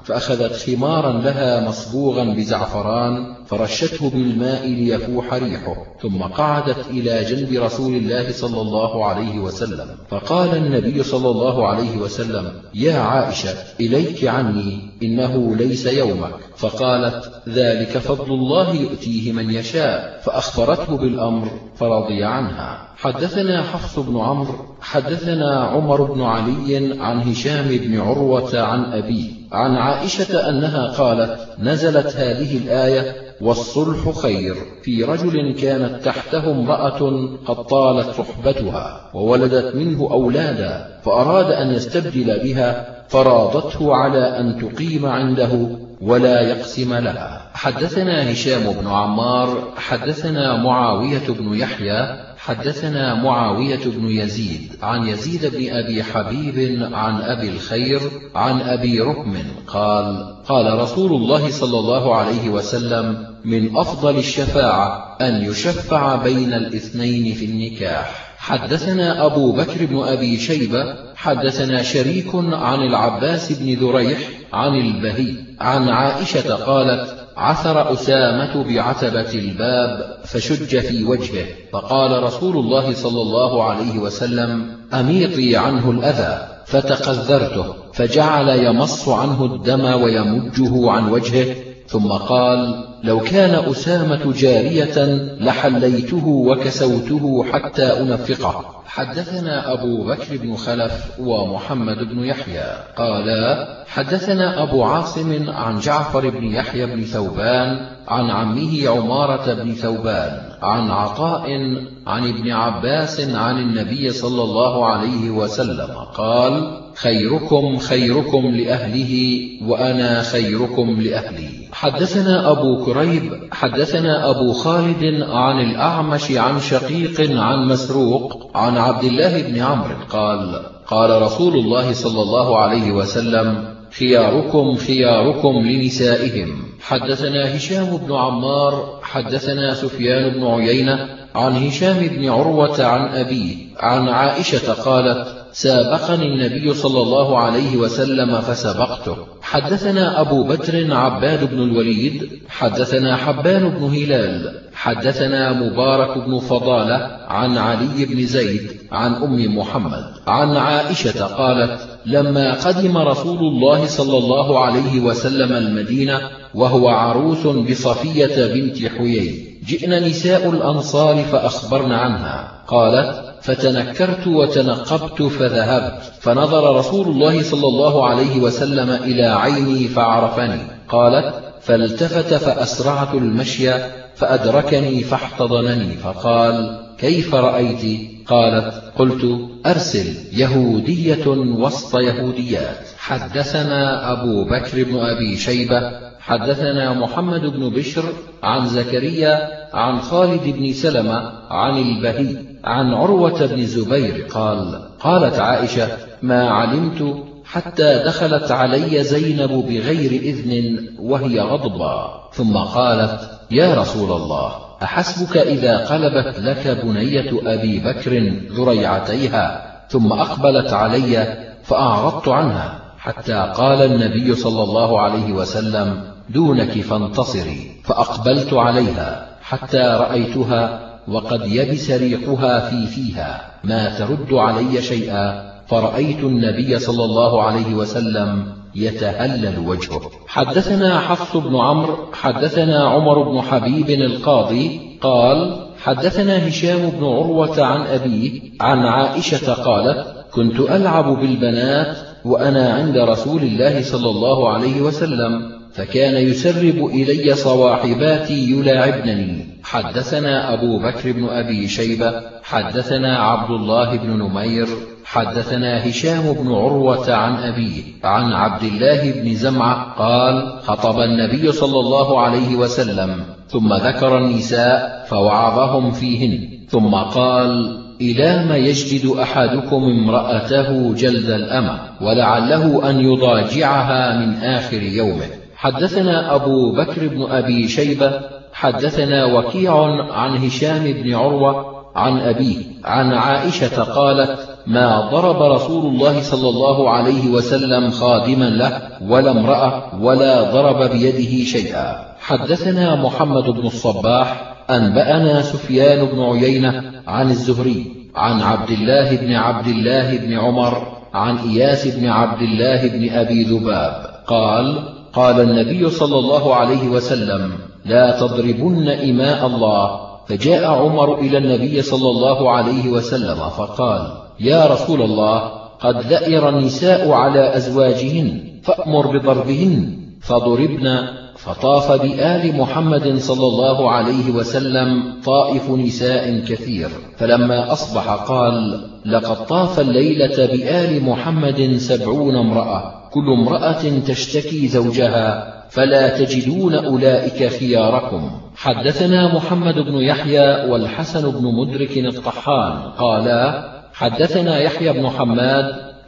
فأخذت خمارا لها مصبوغا بزعفران فرشته بالماء ليفوح ريحه، ثم قعدت إلى جنب رسول الله صلى الله عليه وسلم، فقال النبي صلى الله عليه وسلم: يا عائشة إليك عني، إنه ليس يومك. فقالت: ذلك فضل الله يؤتيه من يشاء، فأخبرته بالأمر فرضي عنها. حدثنا حفص بن عمرو حدثنا عمر بن علي عن هشام بن عروة عن أبيه عن عائشة أنها قالت: نزلت هذه الآية: والصلح خير، في رجل كانت تحته امرأة قد طالت صحبتها وولدت منه أولادا، فأراد أن يستبدل بها، فراضته على أن تقيم عنده ولا يقسم لها. حدثنا هشام بن عمار حدثنا معاوية بن يحيى حدثنا معاوية بن يزيد عن يزيد بن أبي حبيب عن أبي الخير عن أبي رهم قال: قال رسول الله صلى الله عليه وسلم: من أفضل الشفاعة أن يشفع بين الاثنين في النكاح. حدثنا أبو بكر بن أبي شيبة حدثنا شريك عن العباس بن ذريح عن البهي عن عائشة قالت: عثر أسامة بعتبة الباب فشج في وجهه، فقال رسول الله صلى الله عليه وسلم: أميطي عنه الأذى، فتقذرته، فجعل يمص عنه الدم ويمجه عن وجهه، ثم قال: لو كان أسامة جارية لحليته وكسوته حتى أنفقه. حدثنا أبو بكر بن خلف ومحمد بن يحيى قالا: حدثنا أبو عاصم عن جعفر بن يحيى بن ثوبان عن عمه عمارة بن ثوبان عن عطاء عن ابن عباس عن النبي صلى الله عليه وسلم قال: خيركم خيركم لأهله وأنا خيركم لأهلي. حدثنا أبو كريب حدثنا أبو خالد عن الأعمش عن شقيق عن مسروق عن عبد الله بن عمرو قال: قال رسول الله صلى الله عليه وسلم: خياركم خياركم لنسائهم. حدثنا هشام بن عمار حدثنا سفيان بن عيينة عن هشام بن عروة عن أبيه عن عائشة قالت: سابقني النبي صلى الله عليه وسلم فسبقته. حدثنا أبو بدر عباد بن الوليد حدثنا حبان بن هلال حدثنا مبارك بن فضالة عن علي بن زيد عن أم محمد عن عائشة قالت: لما قدم رسول الله صلى الله عليه وسلم المدينة وهو عروس بصفية بنت حيي، جئنا نساء الأنصار فأخبرن عنها. قالت: فتنكرت وتنقبت فذهبت، فنظر رسول الله صلى الله عليه وسلم إلى عيني فعرفني. قالت: فالتفت فأسرعت المشي فأدركني فاحتضنني فقال: كيف رأيت؟ قالت: قلت: أرسل يهودية وسط يهوديات. حدثنا أبو بكر بن أبي شيبة حدثنا محمد بن بشر عن زكريا عن خالد بن سلمة عن البهي عن عروة بن الزبير قال: قالت عائشة: ما علمت حتى دخلت علي زينب بغير إذن وهي غضبا، ثم قالت: يا رسول الله، أحسبك إذا قلبت لك بنية أبي بكر ذريعتيها ثم أقبلت علي فأعرضت عنها، حتى قال النبي صلى الله عليه وسلم: دونك فانتصري، فأقبلت عليها حتى رأيتها وقد يبس ريقها فيها ما ترد علي شيئا، فرأيت النبي صلى الله عليه وسلم يتهلل وجهه. حدثنا حفص بن عمرو حدثنا عمر بن حبيب القاضي قال: حدثنا هشام بن عروة عن أبيه عن عائشة قالت: كنت ألعب بالبنات وأنا عند رسول الله صلى الله عليه وسلم، فكان يسرب إلي صواحباتي يلاعبنني. حدثنا أبو بكر بن أبي شيبة حدثنا عبد الله بن نمير حدثنا هشام بن عروة عن أبيه عن عبد الله بن زمعة قال: خطب النبي صلى الله عليه وسلم ثم ذكر النساء فوعظهم فيهن، ثم قال: إلى ما يجلد أحدكم امرأته جلد الأمة، ولعله أن يضاجعها من آخر يومه. حدثنا أبو بكر بن أبي شيبة حدثنا وكيع عن هشام بن عروة عن أبيه عن عائشة قالت: ما ضرب رسول الله صلى الله عليه وسلم خادما له ولا امرأة ولا ضرب بيده شيئا. حدثنا محمد بن الصباح أنبأنا سفيان بن عيينة عن الزهري عن عبد الله بن عمر عن إياس بن عبد الله بن أبي ذباب قال: قال النبي صلى الله عليه وسلم: لا تضربن إماء الله. فجاء عمر إلى النبي صلى الله عليه وسلم فقال: يا رسول الله، قد ذئر النساء على أزواجهن فأمر بضربهن. فضربن. فطاف بآل محمد صلى الله عليه وسلم طائف نساء كثير، فلما أصبح قال: لقد طاف الليلة بآل محمد 70 امرأة، كل امرأة تشتكي زوجها، فلا تجدون أولئك خياركم. حدثنا محمد بن يحيى والحسن بن مدرك الطحان قالا: حدثنا يحيى بن حماد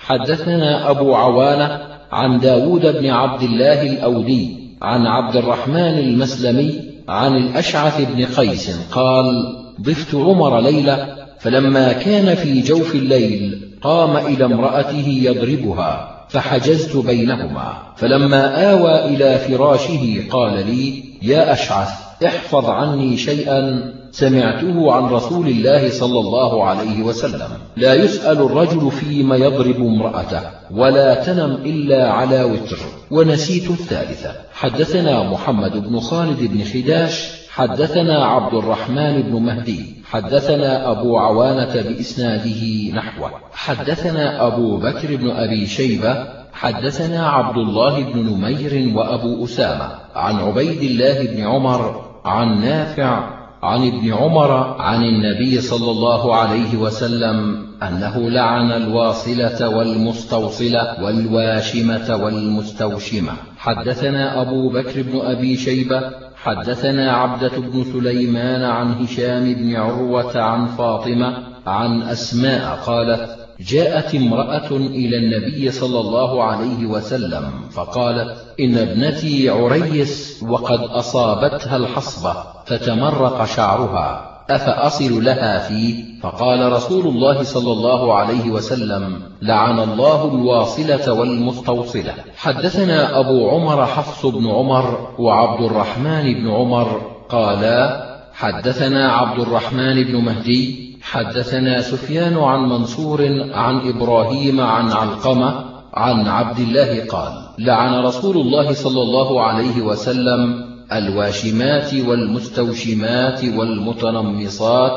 حدثنا أبو عوانة عن داود بن عبد الله الأودي عن عبد الرحمن المسلمي عن الأشعث بن قيس قال: ضفت عمر ليلة، فلما كان في جوف الليل قام إلى امرأته يضربها، فحجزت بينهما، فلما آوى إلى فراشه قال لي: يا أشعث، احفظ عني شيئا سمعته عن رسول الله صلى الله عليه وسلم: لا يسأل الرجل فيما يضرب امرأته، ولا تنم إلا على وتر. ونسيت الثالثة. حدثنا محمد بن خالد بن خداش حدثنا عبد الرحمن بن مهدي حدثنا أبو عوانة بإسناده نحوه. حدثنا أبو بكر بن أبي شيبة حدثنا عبد الله بن نمير وأبو أسامة عن عبيد الله بن عمر عن نافع عن ابن عمر عن النبي صلى الله عليه وسلم أنه لعن الواصلة والمستوصلة والواشمة والمستوشمة. حدثنا أبو بكر بن أبي شيبة حدثنا عبدة بن سليمان عن هشام بن عروة عن فاطمة عن أسماء قالت: جاءت امرأة إلى النبي صلى الله عليه وسلم فقالت: إن ابنتي عريس وقد أصابتها الحصبة فتمرق شعرها، أفأصل لها فيه؟ فقال رسول الله صلى الله عليه وسلم: لعن الله الواصلة والمستوصلة. حدثنا أبو عمر حفص بن عمر وعبد الرحمن بن عمر قالا: حدثنا عبد الرحمن بن مهدي حدثنا سفيان عن منصور عن إبراهيم عن علقمة عن عبد الله قال: لعن رسول الله صلى الله عليه وسلم الواشمات والمستوشمات والمتنمصات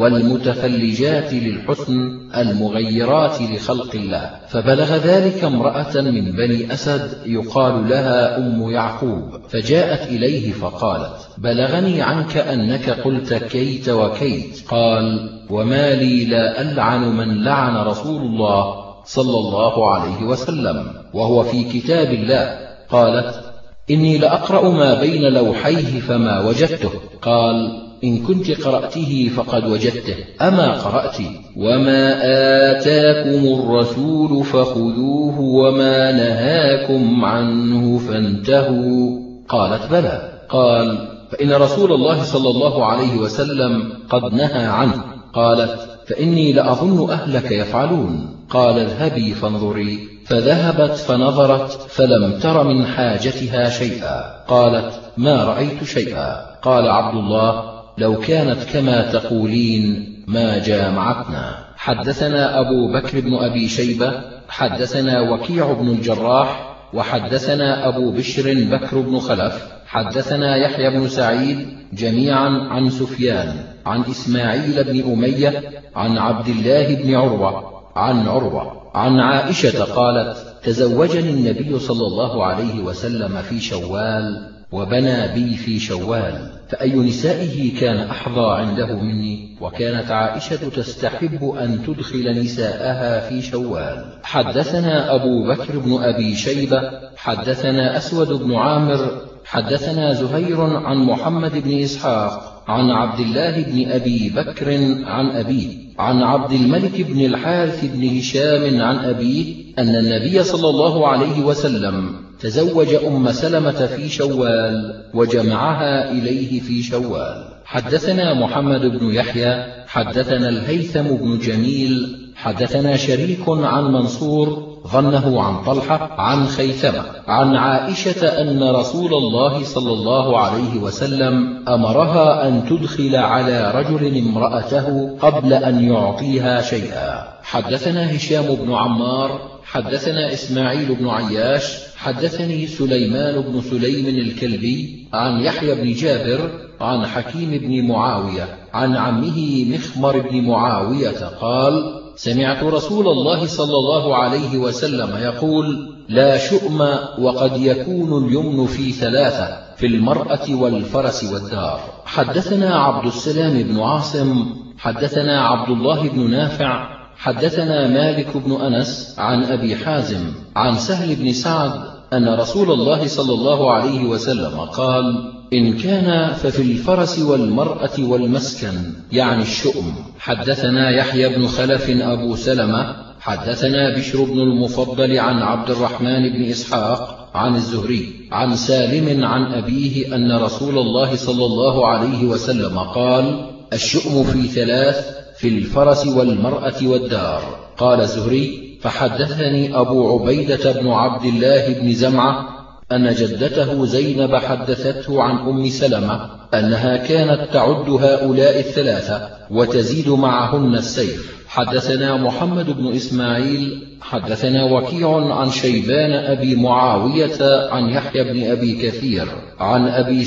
والمتفلجات للحسن المغيرات لخلق الله. فبلغ ذلك امرأة من بني أسد يقال لها أم يعقوب، فجاءت إليه فقالت: بلغني عنك أنك قلت كيت وكيت. قال: وما لي لا ألعن من لعن رسول الله صلى الله عليه وسلم وهو في كتاب الله. قالت: إني لأقرأ ما بين لوحيه فما وجدته. قال: إن كنت قرأته فقد وجدته. أما قرأت: وما آتاكم الرسول فخذوه وما نهاكم عنه فانتهوا؟ قالت: بلى. قال: فإن رسول الله صلى الله عليه وسلم قد نهى عنه. قالت: فإني لأظن أهلك يفعلون. قال: اذهبي فانظري. فذهبت فنظرت فلم تر من حاجتها شيئا. قالت: ما رأيت شيئا. قال عبد الله: لو كانت كما تقولين ما جامعتنا. حدثنا أبو بكر بن أبي شيبة حدثنا وكيع بن الجراح وحدثنا أبو بشر بكر بن خلف حدثنا يحيى بن سعيد جميعا عن سفيان عن إسماعيل بن أمية عن عبد الله بن عروة عن عائشة قالت: تزوجني النبي صلى الله عليه وسلم في شوال وبنى بي في شوال، فأي نسائه كان أحظى عنده مني؟ وكانت عائشة تستحب أن تدخل نساءها في شوال. حدثنا أبو بكر بن أبي شيبة حدثنا أسود بن عامر حدثنا زهير عن محمد بن إسحاق عن عبد الله بن أبي بكر عن أبيه عن عبد الملك بن الحارث بن هشام عن أبيه أن النبي صلى الله عليه وسلم تزوج أم سلمة في شوال وجمعها إليه في شوال. حدثنا محمد بن يحيى حدثنا الهيثم بن جميل حدثنا شريك عن منصور ظنه عن طلحة عن خيثمة عن عائشة أن رسول الله صلى الله عليه وسلم أمرها أن تدخل على رجل امرأته قبل أن يعطيها شيئا. حدثنا هشام بن عمار حدثنا إسماعيل بن عياش حدثني سليمان بن سليم الكلبي عن يحيى بن جابر عن حكيم بن معاوية عن عمه مخمر بن معاوية قال: سمعت رسول الله صلى الله عليه وسلم يقول: لا شؤم وقد يكون اليمن في ثلاثة، في المرأة والفرس والدار. حدثنا عبد السلام بن عاصم حدثنا عبد الله بن نافع حدثنا مالك بن أنس عن أبي حازم عن سهل بن سعد أن رسول الله صلى الله عليه وسلم قال: إن كان ففي الفرس والمرأة والمسكن، يعني الشؤم. حدثنا يحيى بن خلف أبو سلمة حدثنا بشر بن المفضل عن عبد الرحمن بن إسحاق عن الزهري عن سالم عن أبيه أن رسول الله صلى الله عليه وسلم قال: الشؤم في ثلاث، في الفرس والمرأة والدار. قال الزهري: فحدثني أبو عبيدة بن عبد الله بن زمعة أن جدته زينب حدثته عن أم سلمة أنها كانت تعد هؤلاء الثلاثة وتزيد معهن السيف. حدثنا محمد بن إسماعيل حدثنا وكيع عن شيبان أبي معاوية عن يحيى بن أبي كثير عن أبي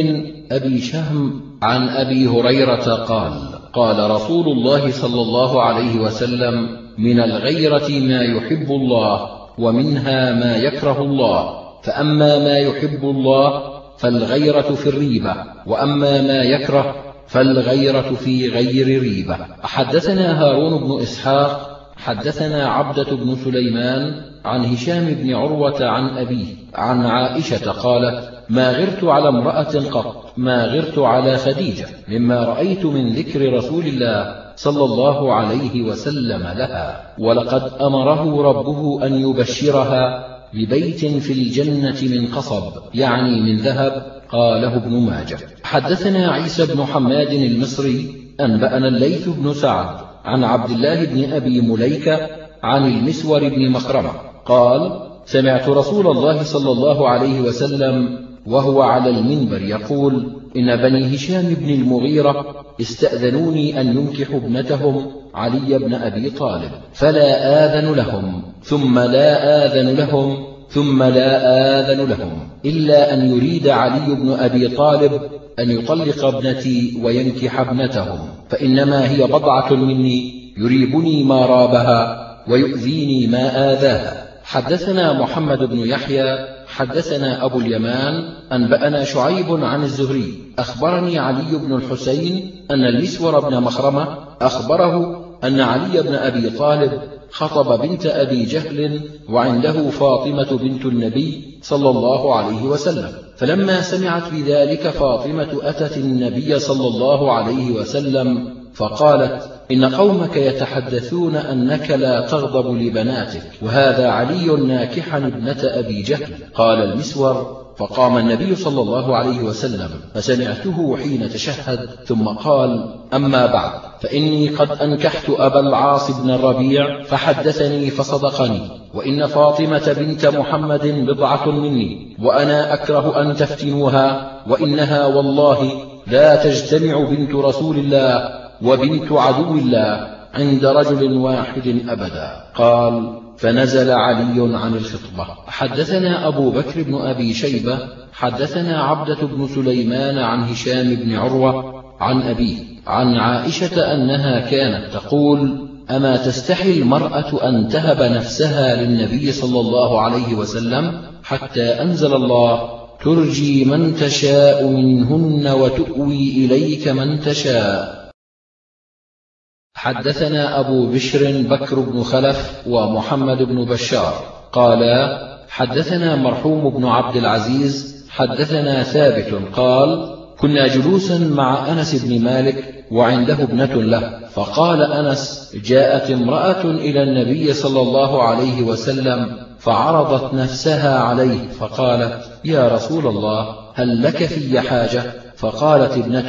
شهم عن أبي هريرة قال: قال رسول الله صلى الله عليه وسلم: من الغيرة ما يحب الله، ومنها ما يكره الله، فأما ما يحب الله فالغيرة في الريبة، وأما ما يكره فالغيرة في غير ريبة. حدثنا هارون بن إسحاق حدثنا عبدة بن سليمان عن هشام بن عروة عن أبيه عن عائشة قالت: ما غرت على امرأة قط، ما غرت على خديجة، مما رأيت من ذكر رسول الله صلى الله عليه وسلم لها، ولقد أمره ربه أن يبشرها ببيت في الجنة من قصب، يعني من ذهب. قاله ابن ماجه. حدثنا عيسى بن حماد المصري أنبأنا الليث بن سعد عن عبد الله بن أبي مليكة عن المسور بن مخرمة قال: سمعت رسول الله صلى الله عليه وسلم وهو على المنبر يقول: إن بني هشام بن المغيرة استأذنوني أن ينكحوا ابنتهم علي بن أبي طالب، فلا آذن لهم، ثم لا آذن لهم، ثم لا آذن لهم، إلا أن يريد علي بن أبي طالب أن يطلق ابنتي وينكح ابنتهم، فإنما هي بضعة مني، يريبني ما رابها ويؤذيني ما آذاها. حدثنا محمد بن يحيى حدثنا أبو اليمان أنبأنا شعيب عن الزهري أخبرني علي بن الحسين أن المسور بن مخرمة أخبره أن علي بن أبي طالب خطب بنت أبي جهل وعنده فاطمة بنت النبي صلى الله عليه وسلم، فلما سمعت بذلك فاطمة أتت النبي صلى الله عليه وسلم فقالت: إن قومك يتحدثون أنك لا تغضب لبناتك، وهذا علي ناكحا ابنة أبي جهل. قال المسور: فقام النبي صلى الله عليه وسلم فسمعته حين تشهد، ثم قال: أما بعد، فإني قد أنكحت أبا العاص بن الربيع فحدثني فصدقني، وإن فاطمة بنت محمد بضعة مني، وأنا أكره أن تفتنوها، وإنها والله لا تجتمع بنت رسول الله وبنت عدو الله عند رجل واحد أبدا. قال: فنزل علي عن الخطبة. حدثنا أبو بكر بن أبي شيبة حدثنا عبدة بن سليمان عن هشام بن عروة عن أبيه عن عائشة أنها كانت تقول: أما تستحي المرأة أن تهب نفسها للنبي صلى الله عليه وسلم حتى أنزل الله: ترجي من تشاء منهن وتؤوي إليك من تشاء. حدثنا أبو بشر بكر بن خلف ومحمد بن بشار قالا: حدثنا مرحوم بن عبد العزيز حدثنا ثابت قال: كنا جلوسا مع أنس بن مالك وعنده ابنة له، فقال أنس: جاءت امرأة إلى النبي صلى الله عليه وسلم فعرضت نفسها عليه، فقالت: يا رسول الله، هل لك في حاجة؟ فقالت ابنته: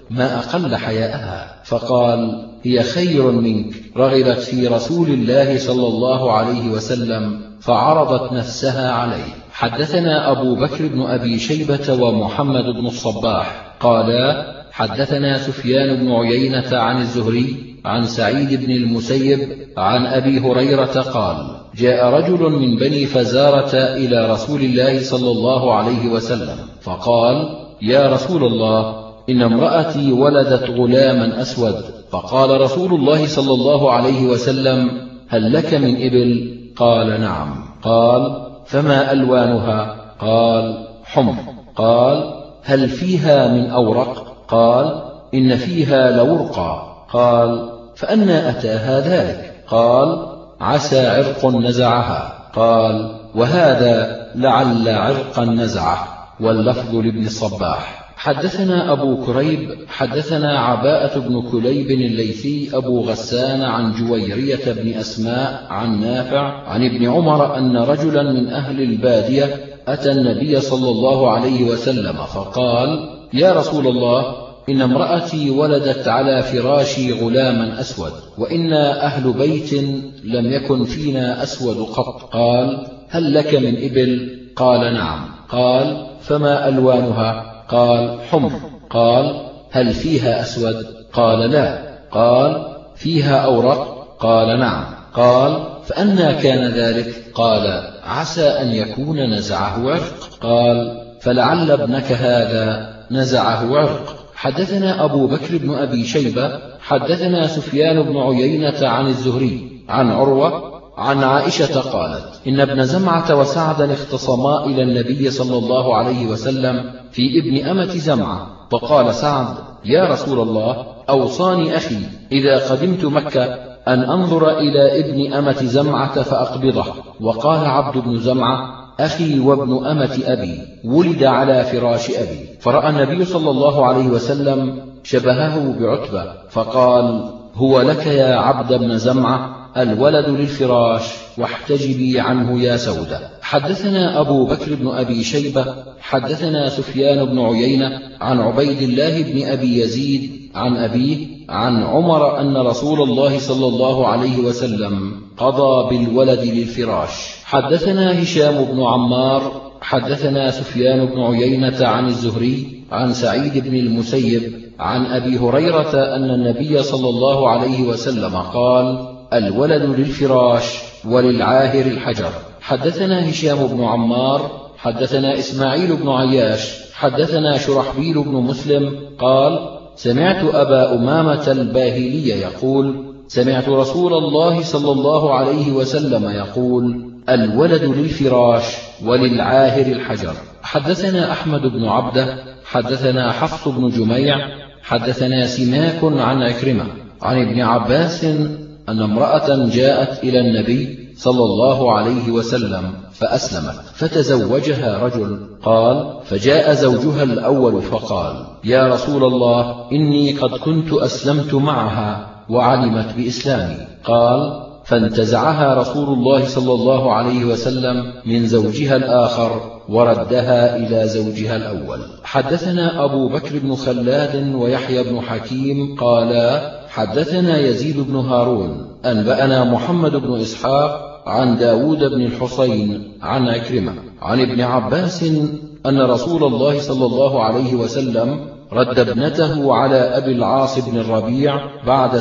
ما أقل حياءها، فقال: هي خير منك، رغبت في رسول الله صلى الله عليه وسلم فعرضت نفسها عليه. حدثنا أبو بكر بن أبي شيبة ومحمد بن الصباح قالا: حدثنا سفيان بن عيينة عن الزهري عن سعيد بن المسيب عن أبي هريرة قال: جاء رجل من بني فزارة إلى رسول الله صلى الله عليه وسلم فقال: يا رسول الله، إن امرأتي ولدت غلاما أسود. فقال رسول الله صلى الله عليه وسلم: هل لك من إبل؟ قال: نعم. قال: فما ألوانها؟ قال: حمر. قال: هل فيها من أورق؟ قال: إن فيها لورقا. قال: فأنى أتاها ذلك؟ قال: عسى عرق نزعها. قال: وهذا لعل عرقا نزعه. واللفظ لابن الصباح. حدثنا أبو كريب حدثنا عباءة بن كليب الليثي أبو غسان عن جويرية بن أسماء عن نافع عن ابن عمر أن رجلا من أهل البادية أتى النبي صلى الله عليه وسلم فقال: يا رسول الله، إن امرأتي ولدت على فراشي غلاما أسود، وإنا أهل بيت لم يكن فينا أسود قط. قال: هل لك من إبل؟ قال: نعم. قال: فما ألوانها؟ قال: حمر. قال: هل فيها أسود؟ قال: لا. قال: فيها أورق؟ قال: نعم. قال: فأنى كان ذلك؟ قال: عسى أن يكون نزعه عرق. قال: فلعل ابنك هذا نزعه عرق. حدثنا أبو بكر بن أبي شيبة حدثنا سفيان بن عيينة عن الزهري عن عروة عن عائشة قالت: إن ابن زمعة وسعدا اختصما إلى النبي صلى الله عليه وسلم في ابن أمة زمعة، فقال سعد: يا رسول الله، أوصاني أخي إذا قدمت مكة أن أنظر إلى ابن أمة زمعة فأقبضه. وقال عبد بن زمعة: أخي وابن أمة أبي ولد على فراش أبي. فرأى النبي صلى الله عليه وسلم شبهه بعتبة فقال: هو لك يا عبد بن زمعة، الولد للفراش، واحتجبي عنه يا سودة. حدثنا أبو بكر بن أبي شيبة حدثنا سفيان بن عيينة عن عبيد الله بن أبي يزيد عن أبيه عن عمر أن رسول الله صلى الله عليه وسلم قضى بالولد للفراش. حدثنا هشام بن عمار حدثنا سفيان بن عيينة عن الزهري عن سعيد بن المسيب عن أبي هريرة أن النبي صلى الله عليه وسلم قال: الولد للفراش وللعاهر الحجر. حدثنا هشام بن عمار حدثنا إسماعيل بن عياش حدثنا شرحبيل بن مسلم قال: سمعت أبا أمامة الباهلي يقول: سمعت رسول الله صلى الله عليه وسلم يقول: الولد للفراش وللعاهر الحجر. حدثنا أحمد بن عبده حدثنا حفص بن جميع حدثنا سماك عن عكرمة عن ابن عباس أن امرأة جاءت إلى النبي صلى الله عليه وسلم فأسلمت فتزوجها رجل. قال: فجاء زوجها الأول فقال: يا رسول الله، إني قد كنت أسلمت معها وعلمت بإسلامي. قال: فانتزعها رسول الله صلى الله عليه وسلم من زوجها الآخر وردها إلى زوجها الأول. حدثنا أبو بكر بن خلاد ويحيى بن حكيم قالا: حدثنا يزيد بن هارون أنبأنا محمد بن إسحاق عن داود بن الحصين عن عكرمة عن ابن عباس أن رسول الله صلى الله عليه وسلم رد ابنته على أبي العاص بن الربيع بعد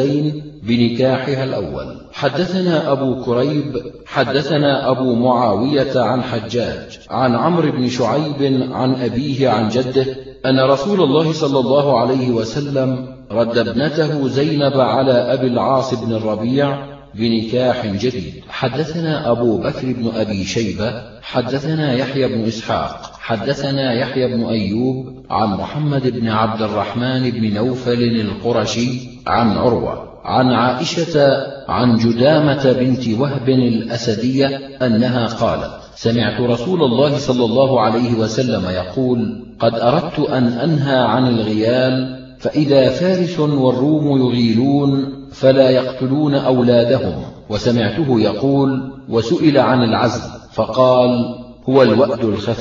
2 بنكاحها الأول. حدثنا أبو كريب حدثنا أبو معاوية عن حجاج عن عمرو بن شعيب عن أبيه عن جده أن رسول الله صلى الله عليه وسلم رد ابنته زينب على أبي العاص بن الربيع بنكاح جديد. حدثنا أبو بكر بن أبي شيبة حدثنا يحيى بن إسحاق حدثنا يحيى بن أيوب عن محمد بن عبد الرحمن بن نوفل القرشي عن عروة عن عائشة عن جدامة بنت وهب الأسدية أنها قالت: سمعت رسول الله صلى الله عليه وسلم يقول: قد أردت أن أنهى عن الغيال، فإذا فارس والروم يغيلون فلا يقتلون أولادهم. وسمعته يقول: وسئل عن العزل فقال: هو الوأد الخفي.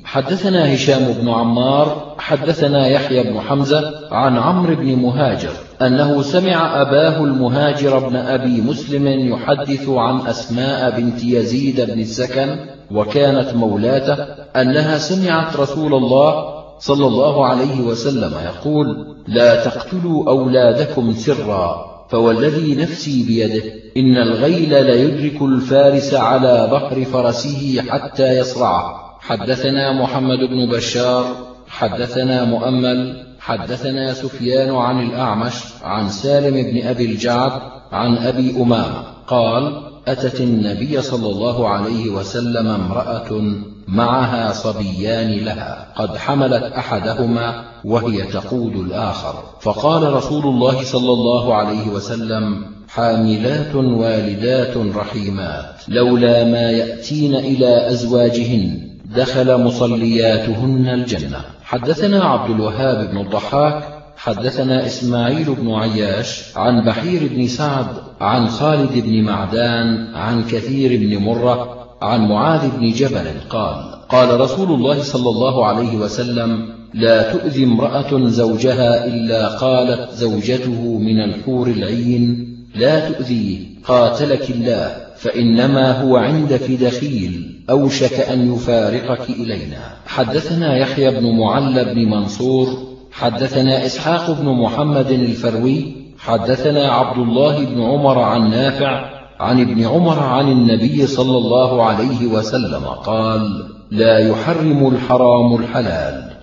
حدثنا هشام بن عمار حدثنا يحيى بن حمزة عن عمرو بن مهاجر أنه سمع أباه المهاجر بن أبي مسلم يحدث عن أسماء بنت يزيد بن السكن وكانت مولاته أنها سمعت رسول الله صلى الله عليه وسلم يقول: لا تقتلوا أولادكم سرا، فوالذي نفسي بيده إن الغيل ليدرك الفارس على ظهر فرسه حتى يصرعه. حدثنا محمد بن بشار حدثنا مؤمل حدثنا سفيان عن الأعمش عن سالم بن أبي الجعد عن أبي أمامة قال: أتت النبي صلى الله عليه وسلم امرأة معها صبيان لها قد حملت أحدهما وهي تقود الآخر، فقال رسول الله صلى الله عليه وسلم: حاملات والدات رحيمات، لولا ما يأتين إلى أزواجهن دخل مصلياتهن الجنة. حدثنا عبد الوهاب بن الضحاك حدثنا إسماعيل بن عياش عن بحير بن سعد عن خالد بن معدان عن كثير بن مرة عن معاذ بن جبل قال: قال رسول الله صلى الله عليه وسلم: لا تؤذي امرأة زوجها إلا قالت زوجته من الحور العين: لا تؤذيه قاتلك الله، فإنما هو عندك دخيل أوشك أن يفارقك إلينا. حدثنا يحيى بن معل بن منصور حدثنا إسحاق بن محمد الفروي حدثنا عبد الله بن عمر عن نافع عن ابن عمر عن النبي صلى الله عليه وسلم قال: لا يحرم الحرام الحلال.